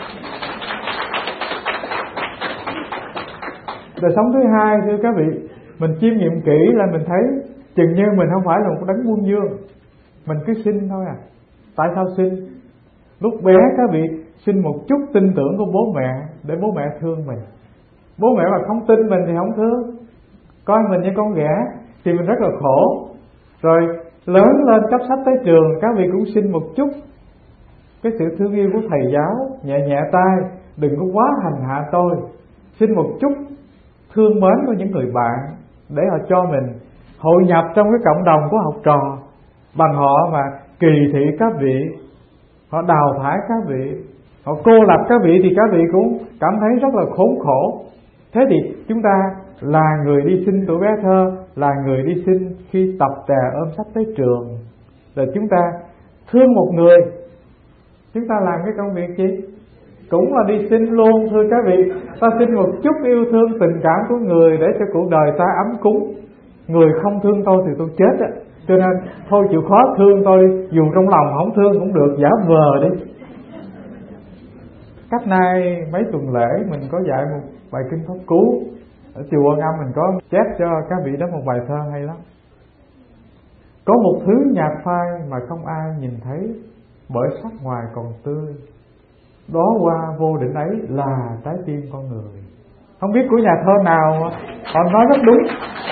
A: Đời sống thứ hai, thưa các vị, mình chiêm nghiệm kỹ là mình thấy chừng như mình không phải là một đấng buông dương. Mình cứ xin thôi à. Tại sao xin? Lúc bé các vị xin một chút tin tưởng của bố mẹ để bố mẹ thương mình. Bố mẹ mà không tin mình thì không thương, coi mình như con ghẻ thì mình rất là khổ. Rồi lớn lên cấp sách tới trường, các vị cũng xin một chút cái sự thương yêu của thầy giáo, nhẹ nhẹ tay, đừng có quá hành hạ tôi. Xin một chút thương mến của những người bạn để họ cho mình hội nhập trong cái cộng đồng của học trò. Bằng họ mà kỳ thị các vị, họ đào thải các vị, họ cô lập các vị thì các vị cũng cảm thấy rất là khốn khổ. Thế thì chúng ta là người đi xin tuổi bé thơ, là người đi xin khi tập tè ôm sách tới trường, rồi chúng ta thương một người, chúng ta làm cái công việc gì? Cũng là đi xin luôn, thưa các vị. Ta xin một chút yêu thương tình cảm của người để cho cuộc đời ta ấm cúng. Người không thương tôi thì tôi chết á, cho nên thôi chịu khó thương tôi, dù trong lòng không thương cũng được, giả vờ đi. Cách nay mấy tuần lễ mình có dạy một bài kinh pháp cú ở chùa Quan Âm, mình có chép cho các vị đó một bài thơ hay lắm. Có một thứ nhạt phai mà không ai nhìn thấy, bởi sắc ngoài còn tươi, đó qua vô định ấy là trái tim con người. Không biết của nhà thơ nào mà họ nói rất đúng.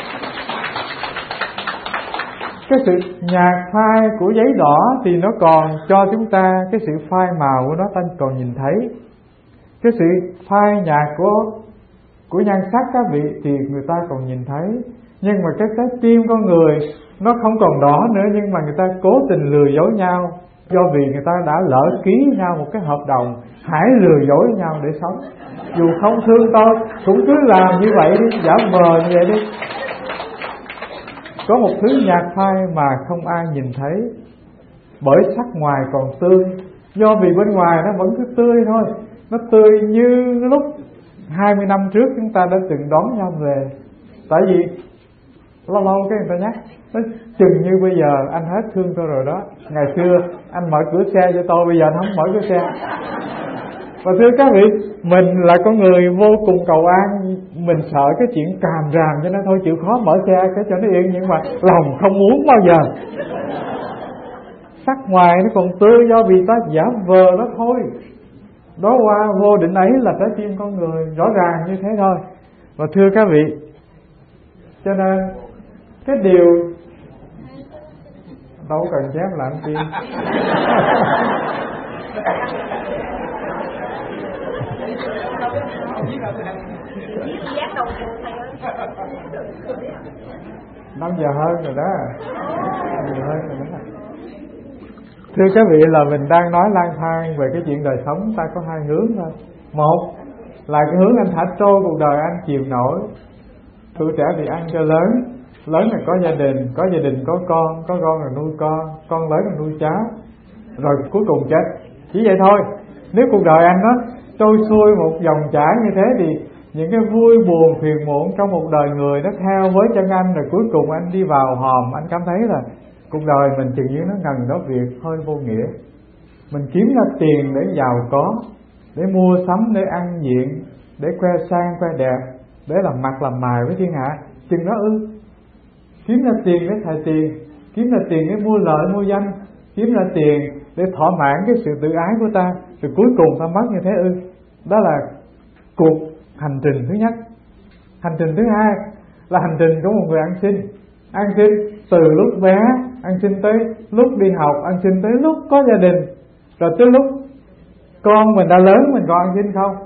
A: Cái sự nhạt phai của giấy đỏ thì nó còn cho chúng ta cái sự phai màu của nó ta còn nhìn thấy. Cái sự phai nhạt của nhan sắc các vị thì người ta còn nhìn thấy. Nhưng mà cái trái tim con người nó không còn đỏ nữa, nhưng mà người ta cố tình lừa dối nhau, do vì người ta đã lỡ ký nhau một cái hợp đồng hãy lừa dối nhau để sống. Dù không thương tôi cũng cứ làm như vậy đi, giả vờ như vậy đi. Có một thứ nhạt phai mà không ai nhìn thấy, bởi sắc ngoài còn tươi. Do vì bên ngoài nó vẫn cứ tươi thôi, nó tươi như lúc 20 năm trước chúng ta đã từng đón nhau về. Tại vì lâu lâu cái người ta nhắc, nói chừng như bây giờ anh hết thương tôi rồi đó. Ngày xưa anh mở cửa xe cho tôi, bây giờ anh không mở cửa xe. Và thưa các vị, mình là con người vô cùng cầu an, mình sợ cái chuyện càm ràm cho nên thôi chịu khó mở xe cái cho nó yên, nhưng mà lòng không muốn bao giờ. Sắc ngoài nó còn tươi do vì ta giả vờ nó thôi. Đó qua vô định ấy là trái tim con người, rõ ràng như thế thôi. Và thưa các vị, cho nên cái điều đâu cần chép làm chi. Năm giờ hơn rồi đó. 5 giờ hơn rồi đó. Thưa các vị, là mình đang nói lang thang về cái chuyện đời sống, ta có hai hướng thôi. Một là cái hướng anh thả trôi cuộc đời anh chịu nổi, tuổi trẻ thì ăn cho lớn, lớn là có gia đình có con là nuôi con lớn là nuôi cháu, rồi cuối cùng chết. Chỉ vậy thôi. Nếu cuộc đời anh nó trôi xuôi một dòng chảy như thế thì những cái vui buồn phiền muộn trong một đời người nó theo với chân anh, rồi cuối cùng anh đi vào hòm, anh cảm thấy là cuộc đời mình chừng như nó ngần đó việc hơi vô nghĩa. Mình kiếm ra tiền để giàu có, để mua sắm, để ăn diện, để khoe sang khoe đẹp, để làm mặt làm mày với thiên hạ, chừng đó kiếm ra tiền để xài tiền, kiếm ra tiền để mua lợi mua danh, kiếm ra tiền để thỏa mãn cái sự tự ái của ta, rồi cuối cùng ta mất như thế Đó là cuộc hành trình thứ nhất. Hành trình thứ hai là hành trình của một người ăn xin. Ăn xin từ lúc bé, ăn xin tới lúc đi học, ăn xin tới lúc có gia đình, rồi tới lúc con mình đã lớn mình còn ăn xin không?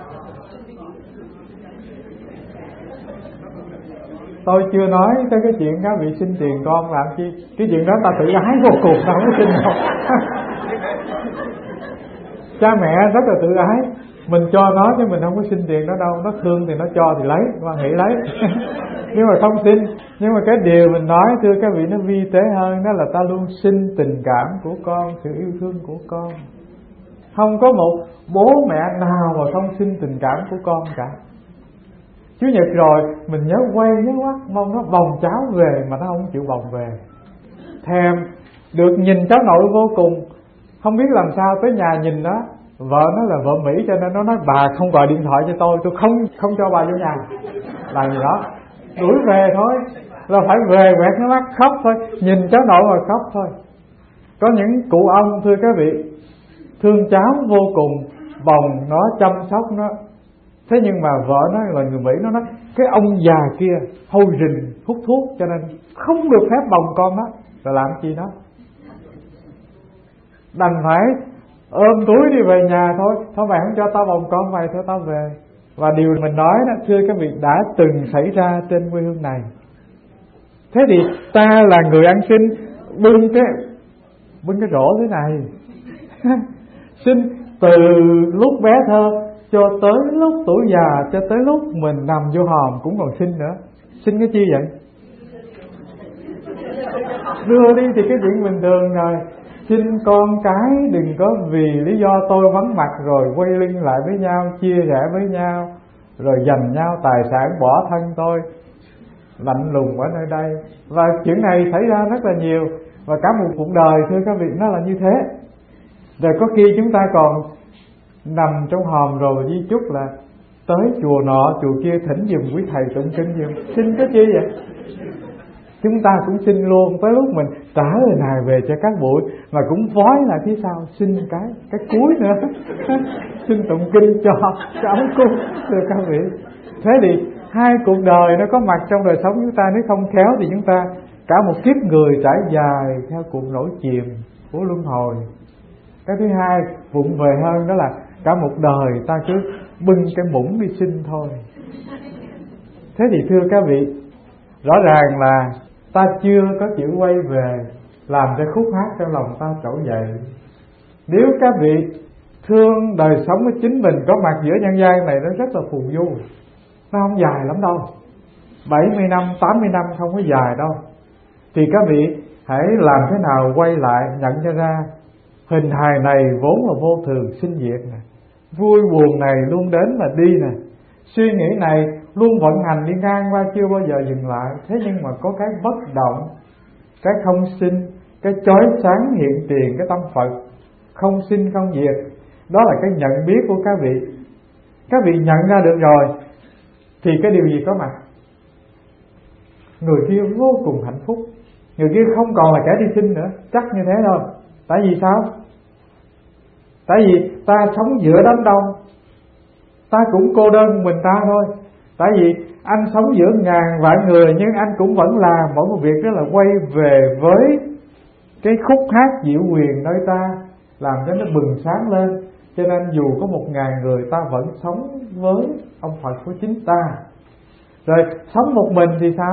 A: Tôi chưa nói tới cái chuyện các vị xin tiền con làm chi. Cái chuyện đó ta tự ái vô cùng, ta không có xin đâu. Cha mẹ rất là tự ái, mình cho nó chứ mình không có xin tiền nó đâu. Nó thương thì nó cho thì lấy, mà nghĩ lấy. Nhưng mà không xin. Nhưng mà cái điều mình nói thưa các vị nó vi tế hơn, đó là ta luôn xin tình cảm của con, sự yêu thương của con. Không có một bố mẹ nào mà không xin tình cảm của con cả. Chủ nhật rồi mình nhớ quay nhớ mắt mong nó bồng cháo về mà nó không chịu bồng về. Thèm được nhìn cháu nội vô cùng, không biết làm sao tới nhà nhìn đó. Vợ nó là vợ Mỹ cho nên nó nói bà không gọi điện thoại cho tôi không cho bà vô nhà. Làm gì đó, đuổi về thôi, là phải về quẹt nó mắt khóc thôi, nhìn cháu nội mà khóc thôi. Có những cụ ông thưa các vị thương cháu vô cùng, bồng nó, chăm sóc nó. Thế nhưng mà vợ nó là người Mỹ, nó nói cái ông già kia hôi rình hút thuốc cho nên không được phép bồng con đó. Rồi làm chi đó, đành phải ôm túi đi về nhà thôi. Thôi mày không cho tao bồng con mày, thôi tao về. Và điều mình nói đó thưa các vị đã từng xảy ra trên quê hương này. Thế thì ta là người ăn xin bưng cái rổ thế này xin từ lúc bé thơ cho tới lúc tuổi già, cho tới lúc mình nằm vô hòm cũng còn xin nữa. Xin cái chi vậy? Đưa đi thì cái chuyện bình thường rồi. Xin con cái đừng có vì lý do tôi vắng mặt rồi quay lưng lại với nhau, chia rẽ với nhau, rồi giành nhau tài sản, bỏ thân tôi lạnh lùng ở nơi đây. Và chuyện này xảy ra rất là nhiều, và cả một cuộc đời thưa các vị nó là như thế. Rồi có khi chúng ta còn nằm trong hòm rồi di chúc là tới chùa nọ chùa kia thỉnh giùm quý thầy tụng kinh giùm. Xin cái chi vậy? Chúng ta cũng xin luôn, tới lúc mình trả lời này về cho các bụi mà cũng vói lại phía sau xin cái cuối nữa xin tụng kinh cho ống cung thưa các vị. Thế thì hai cuộc đời nó có mặt trong đời sống chúng ta, nếu không khéo thì chúng ta cả một kiếp người trải dài theo cuộc nổi chìm của luân hồi. Cái thứ hai vụng về hơn đó là cả một đời ta cứ bưng cái muỗng đi xin thôi. Thế thì thưa các vị, rõ ràng là ta chưa có chịu quay về làm cho khúc hát trong lòng ta trỗi dậy. Nếu các vị thương đời sống của chính mình có mặt giữa nhân gian này, nó rất là phù du, nó không dài lắm đâu. 70 năm, 80 năm không có dài đâu. Thì các vị hãy làm thế nào quay lại nhận cho ra hình hài này vốn là vô thường sinh diệt nè, vui buồn này luôn đến mà đi nè, suy nghĩ này luôn vận hành đi ngang qua chưa bao giờ dừng lại. Thế nhưng mà có cái bất động, cái không sinh, cái chói sáng hiện tiền, cái tâm Phật không sinh không diệt. Đó là cái nhận biết của các vị. Các vị nhận ra được rồi thì cái điều gì có mặt? Người kia vô cùng hạnh phúc, người kia không còn là kẻ đi sinh nữa, chắc như thế thôi. Tại vì sao? Tại vì ta sống giữa đám đông, ta cũng cô đơn mình ta thôi. Tại vì anh sống giữa ngàn vạn người, nhưng anh cũng vẫn làm mỗi một việc đó là quay về với cái khúc hát diệu quyền nơi ta, làm cho nó bừng sáng lên. Cho nên dù có 1000 người, ta vẫn sống với ông Phật của chính ta. Rồi sống một mình thì sao?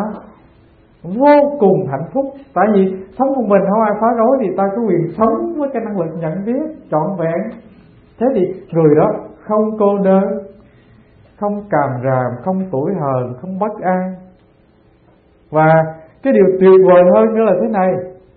A: Vô cùng hạnh phúc. Tại vì sống một mình không ai phá rối, thì ta có quyền sống với cái năng lực nhận biết trọn vẹn. Thế thì người đó không cô đơn, không càm ràm, không tủi hờn, không bất an. Và cái điều tuyệt vời hơn nữa là thế này: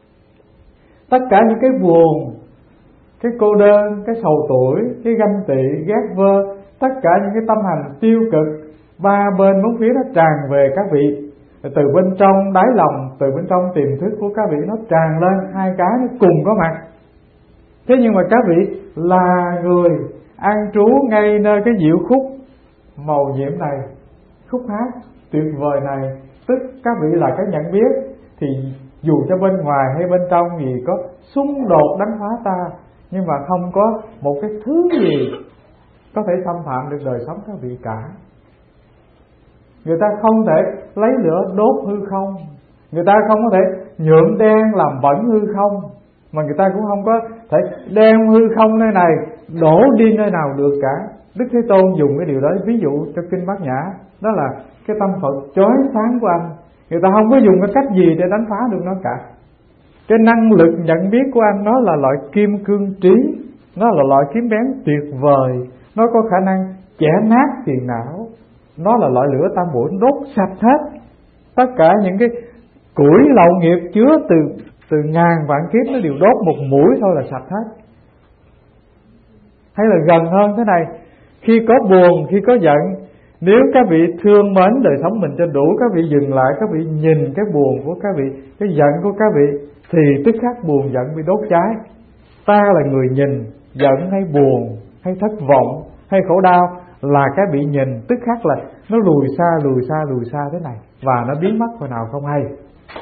A: tất cả những cái buồn, cái cô đơn, cái sầu tuổi, cái ganh tị, ghét vơ, tất cả những cái tâm hành tiêu cực ba bên bốn phía nó tràn về các vị. Từ bên trong đáy lòng, từ bên trong tiềm thức của các vị nó tràn lên, hai cái nó cùng có mặt. Thế nhưng mà các vị là người an trú ngay nơi cái diệu khúc màu nhiệm này, khúc hát tuyệt vời này, tức các vị là cái nhận biết, thì dù cho bên ngoài hay bên trong gì có xung đột đánh phá ta, nhưng mà không có một cái thứ gì có thể xâm phạm được đời sống các vị cả. Người ta không thể lấy lửa đốt hư không, người ta không có thể nhuộm đen làm bẩn hư không, mà người ta cũng không có thể đem hư không nơi này đổ đi nơi nào được cả. Đức Thế Tôn dùng cái điều đó ví dụ cho Kinh Bát Nhã, đó là cái tâm Phật chói sáng của anh, người ta không có dùng cái cách gì để đánh phá được nó cả. Cái năng lực nhận biết của anh nó là loại kim cương trí, nó là loại kiếm bén tuyệt vời, nó có khả năng chẻ nát phiền não, nó là loại lửa tam bội đốt sạch hết tất cả những cái củi lậu nghiệp chứa từ ngàn vạn kiếp, nó đều đốt một mũi thôi là sạch hết. Hay là gần hơn thế này, khi có buồn, khi có giận, nếu các vị thương mến đời sống mình cho đủ, các vị dừng lại, các vị nhìn cái buồn của các vị, cái giận của các vị, thì tức khắc buồn giận bị đốt cháy. Ta là người nhìn, giận hay buồn hay thất vọng hay khổ đau là cái bị nhìn, tức khắc là nó lùi xa thế này, và nó biến mất hồi nào không hay.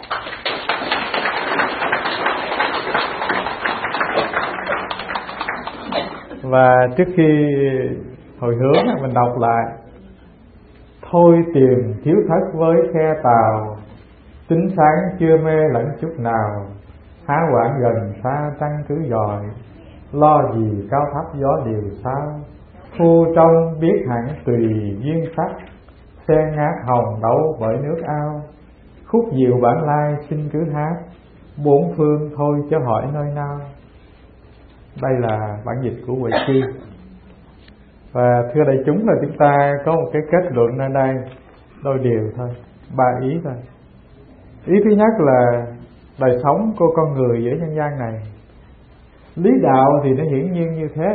A: Và trước khi hồi hướng mình đọc lại: thôi tìm thiếu thất với khe tàu, tính sáng chưa mê lẫn chút nào, há quản gần xa trăng cứ dòi, lo gì cao thấp gió điều sao, thu trong biết hẳn tùy duyên sắc, sen ngát hồng đấu bởi nước ao, khúc diệu bản lai xin cứ hát, bốn phương thôi cho hỏi nơi nào. Đây là bản dịch của Huệ Chi. Và thưa đại chúng, là chúng ta có một cái kết luận ở đây đôi điều thôi, 3 ý thôi. Ý thứ nhất là đời sống của con người giữa nhân gian này, lý đạo thì nó hiển nhiên như thế,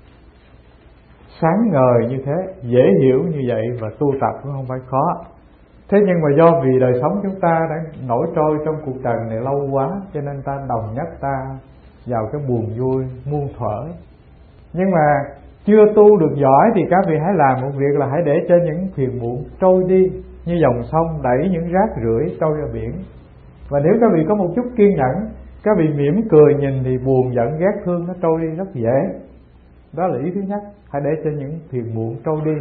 A: sáng ngời như thế, dễ hiểu như vậy, và tu tập cũng không phải khó. Thế nhưng mà do vì đời sống chúng ta đã nổi trôi trong cuộc đời này lâu quá, cho nên ta đồng nhất ta vào cái buồn vui muôn thuở. Nhưng mà chưa tu được giỏi thì các vị hãy làm một việc là hãy để cho những phiền muộn trôi đi, như dòng sông đẩy những rác rưởi trôi ra biển. Và nếu các vị có một chút kiên nhẫn, các vị mỉm cười nhìn thì buồn giận ghét thương nó trôi đi rất dễ. Đó là ý thứ nhất, hãy để cho những phiền muộn trôi đi.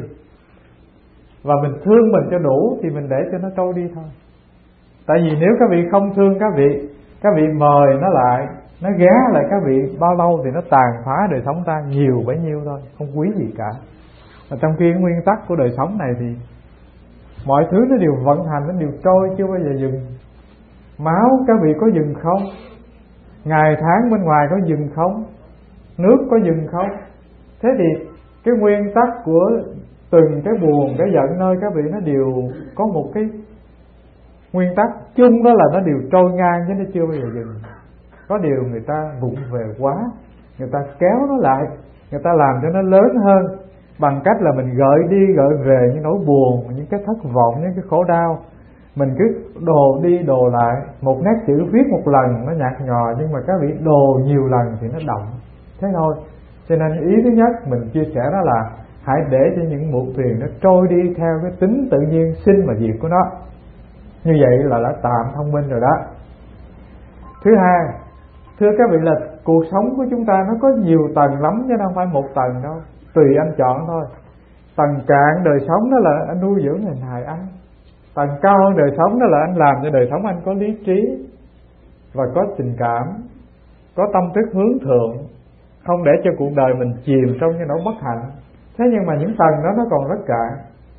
A: Và mình thương mình cho đủ thì mình để cho nó trôi đi thôi. Tại vì nếu các vị không thương các vị mời nó lại, nó ghé lại các vị, bao lâu thì nó tàn phá đời sống ta nhiều bấy nhiêu thôi, không quý gì cả. Và trong khi nguyên tắc của đời sống này thì mọi thứ nó đều vận hành, nó đều trôi, chưa bao giờ dừng. Máu các vị có dừng không? Ngày tháng bên ngoài có dừng không? Nước có dừng không? Thế thì cái nguyên tắc của từng cái buồn, cái giận nơi các vị nó đều có một cái nguyên tắc chung, đó là nó đều trôi ngang chứ nó chưa bao giờ dừng. Có điều người ta vụng về quá, người ta kéo nó lại, người ta làm cho nó lớn hơn bằng cách là mình gợi đi gợi về những nỗi buồn, những cái thất vọng, những cái khổ đau. Mình cứ đồ đi đồ lại, một nét chữ viết một lần nó nhạt nhòa, nhưng mà các vị đồ nhiều lần thì nó động. Thế thôi. Cho nên ý thứ nhất mình chia sẻ đó là hãy để cho những muộn phiền nó trôi đi theo cái tính tự nhiên sinh và diệt của nó. Như vậy là đã tạm thông minh rồi đó. Thứ hai, thưa các vị, là cuộc sống của chúng ta nó có nhiều tầng lắm, chứ không phải một tầng đâu, tùy anh chọn thôi. Tầng cạn đời sống đó là anh nuôi dưỡng hình hài anh. Tầng cao hơn đời sống đó là anh làm cho đời sống anh có lý trí và có tình cảm, có tâm thức hướng thượng, không để cho cuộc đời mình chìm trong những nỗi bất hạnh. Thế nhưng mà những tầng đó nó còn rất cạn.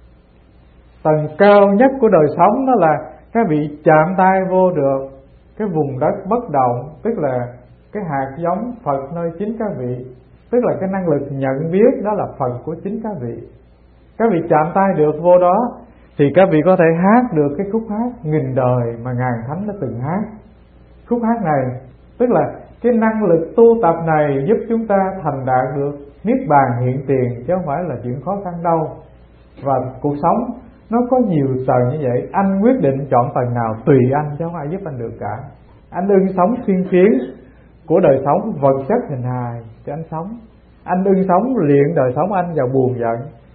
A: Tầng cao nhất của đời sống đó là các vị chạm tay vô được cái vùng đất bất động, tức là cái hạt giống Phật nơi chính các vị, tức là cái năng lực nhận biết đó là Phật của chính các vị. Các vị chạm tay được vô đó thì các vị có thể hát được cái khúc hát nghìn đời mà ngàn thánh đã từng hát. Khúc hát này tức là cái năng lực tu tập này giúp chúng ta thành đạt được niết bàn hiện tiền, chứ không phải là chuyện khó khăn đâu. Và cuộc sống nó có nhiều tầng như vậy, anh quyết định chọn tầng nào tùy anh, chứ không ai giúp anh được cả. Anh ưng sống thiên phiến của đời sống vật chất hình hài thì anh sống. Anh ưng sống luyện đời sống anh vào buồn giận,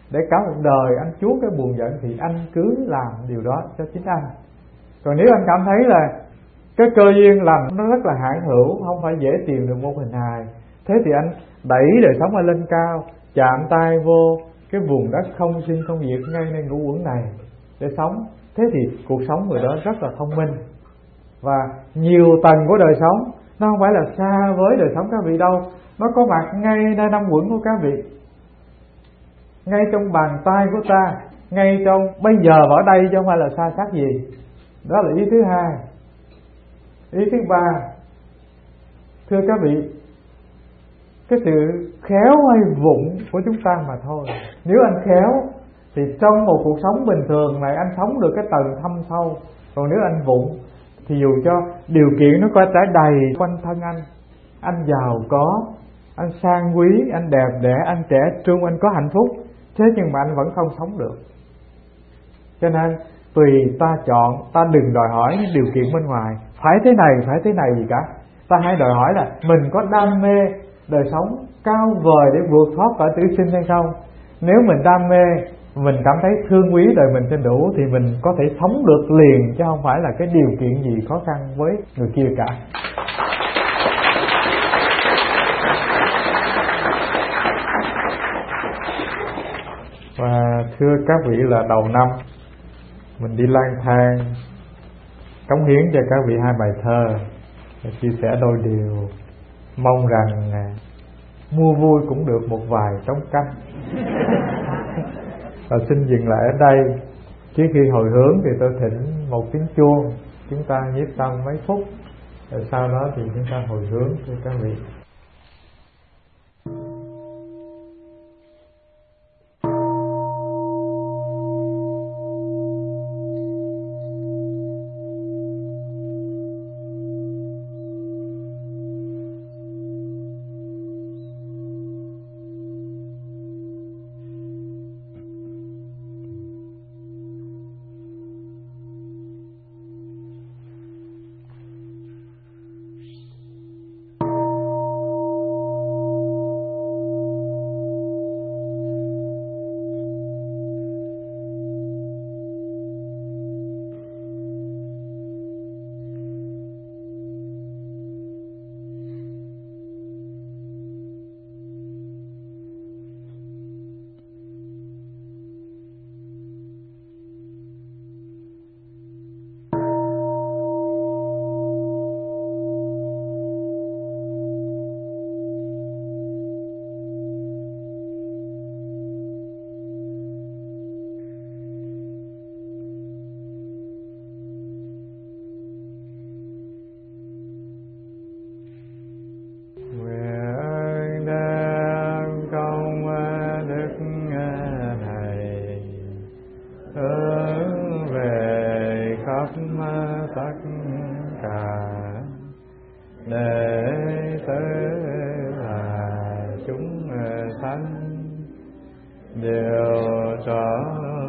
A: để cả một đời anh chuốc cái buồn giận, thì anh cứ làm điều đó cho chính anh. Còn nếu anh cảm thấy là cái cơ duyên lành nó rất là hạn hữu, không phải dễ tìm được một hình hài, thế thì anh đẩy đời sống anh lên cao, chạm tay vô cái vùng đất không sinh không diệt ngay nơi ngũ uẩn này để sống. Thế thì cuộc sống người đó rất là thông minh. Và nhiều tầng của đời sống, nó không phải là xa với đời sống các vị đâu, nó có mặt ngay nơi năm uẩn của các vị, ngay trong bàn tay của ta, ngay trong bây giờ và ở đây, chứ không phải là xa xác gì. Đó là ý thứ hai. Ý thứ ba, thưa các vị, cái sự khéo hay vụng của chúng ta mà thôi. Nếu anh khéo thì trong một cuộc sống bình thường này anh sống được cái tầng thâm sâu. Còn nếu anh vụng thì dù cho điều kiện nó có trải đầy quanh thân anh giàu có, anh sang quý, anh đẹp đẽ, anh trẻ trung, anh có hạnh phúc, thế nhưng mà anh vẫn không sống được. Cho nên tùy ta chọn, ta đừng đòi hỏi những điều kiện bên ngoài phải thế này gì cả. Ta hãy đòi hỏi là mình có đam mê đời sống cao vời để vượt thoát khỏi tử sinh hay không. Nếu mình đam mê, mình cảm thấy thương quý đời mình trên đủ, thì mình có thể sống được liền, chứ không phải là cái điều kiện gì khó khăn với người kia cả. Và thưa các vị, là đầu năm mình đi lang thang cống hiến cho các vị 2 bài thơ, chia sẻ đôi điều, mong rằng mua vui cũng được một vài trống canh. Và xin dừng lại ở đây. Trước khi hồi hướng thì tôi thỉnh một tiếng chuông, chúng ta nhiếp tâm mấy phút, rồi sau đó thì chúng ta hồi hướng cho các vị. Tất cả đệ tử là chúng sanh đều trở